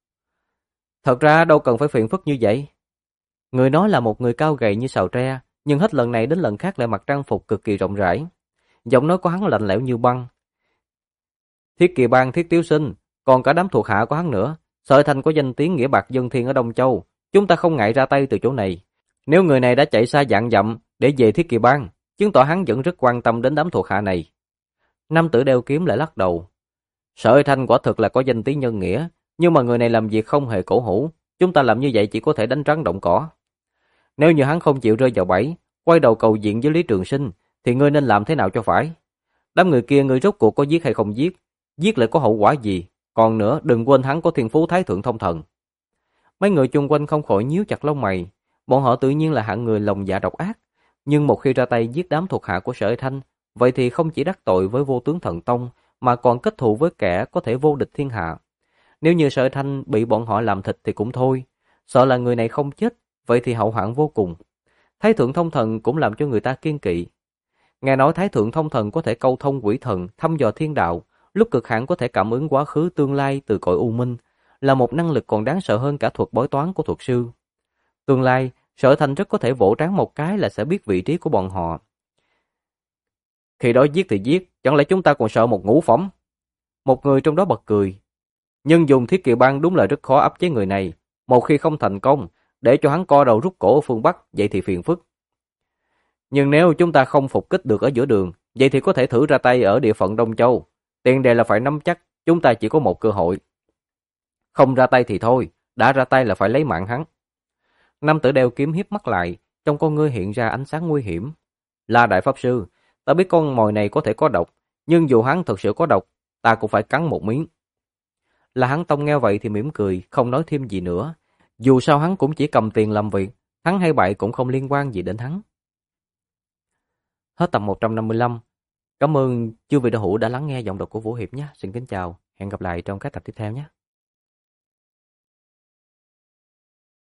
Thật ra đâu cần phải phiền phức như vậy. Người nói là một người cao gầy như sào tre, nhưng hết lần này đến lần khác lại mặc trang phục cực kỳ rộng rãi. Giọng nói của hắn lạnh lẽo như băng. Thiết Kỳ Bang Thiết Tiếu Sinh, còn cả đám thuộc hạ của hắn nữa. Sở Hỷ Thanh có danh tiếng nghĩa bạc dân thiên ở Đông Châu, chúng ta không ngại ra tay từ chỗ này. Nếu người này đã chạy xa vạn dặm để về Thiết Kỳ Bang, chứng tỏ hắn vẫn rất quan tâm đến đám thuộc hạ này. Nam tử đeo kiếm lại lắc đầu. Sở Hỷ Thanh quả thực là có danh tiếng nhân nghĩa, Nhưng mà người này làm việc không hề cổ hủ, chúng ta làm như vậy chỉ có thể đánh rắn động cỏ. Nếu như hắn không chịu rơi vào bẫy, quay đầu cầu diện với Lý Trường Sinh, thì ngươi nên làm thế nào cho phải? Đám người kia ngươi rốt cuộc có giết hay không giết? Giết lại có hậu quả gì? Còn nữa, đừng quên hắn có thiên phú thái thượng thông thần. Mấy người chung quanh không khỏi nhíu chặt lông mày, bọn họ tự nhiên là hạng người lòng dạ độc ác, nhưng một khi ra tay giết đám thuộc hạ của Sở Thanh, vậy thì không chỉ đắc tội với Vô Tướng Thần Tông mà còn kết thù với kẻ có thể vô địch thiên hạ. Nếu như Sở Thanh bị bọn họ làm thịt thì cũng thôi, sợ là người này không chết, vậy thì hậu hoạn vô cùng. Thái thượng thông thần cũng làm cho người ta kiêng kỵ. Nghe nói Thái thượng thông thần có thể câu thông quỷ thần, thăm dò thiên đạo, lúc cực hạn có thể cảm ứng quá khứ tương lai từ cõi u minh, là một năng lực còn đáng sợ hơn cả thuật bói toán của thuật sư. Tương lai, Sở Thanh rất có thể vỗ trán một cái là sẽ biết vị trí của bọn họ. Khi đó giết thì giết, chẳng lẽ chúng ta còn sợ một ngũ phẩm? Một người trong đó bật cười. Nhưng dùng thiết kỵ băng đúng là rất khó áp chế người này. Một khi không thành công, để cho hắn co đầu rút cổ ở phương Bắc, vậy thì phiền phức. Nhưng nếu chúng ta không phục kích được ở giữa đường, vậy thì có thể thử ra tay ở địa phận Đông Châu. Tiền đề là phải nắm chắc, chúng ta chỉ có một cơ hội. Không ra tay thì thôi, đã ra tay là phải lấy mạng hắn. Nam tử đeo kiếm hiếp mắt lại, trong con ngươi hiện ra ánh sáng nguy hiểm. La đại pháp sư, ta biết con mồi này có thể có độc, nhưng dù hắn thật sự có độc, ta cũng phải cắn một miếng. La Hán Tông nghe vậy thì mỉm cười, không nói thêm gì nữa. Dù sao hắn cũng chỉ cầm tiền làm việc, thắng hay bại cũng không liên quan gì đến hắn. Hết tập 155. Cảm ơn chư vị đạo hữu đã lắng nghe giọng đọc của Vũ Hiệp nhé. Xin kính chào, hẹn gặp lại trong các tập tiếp theo nhé.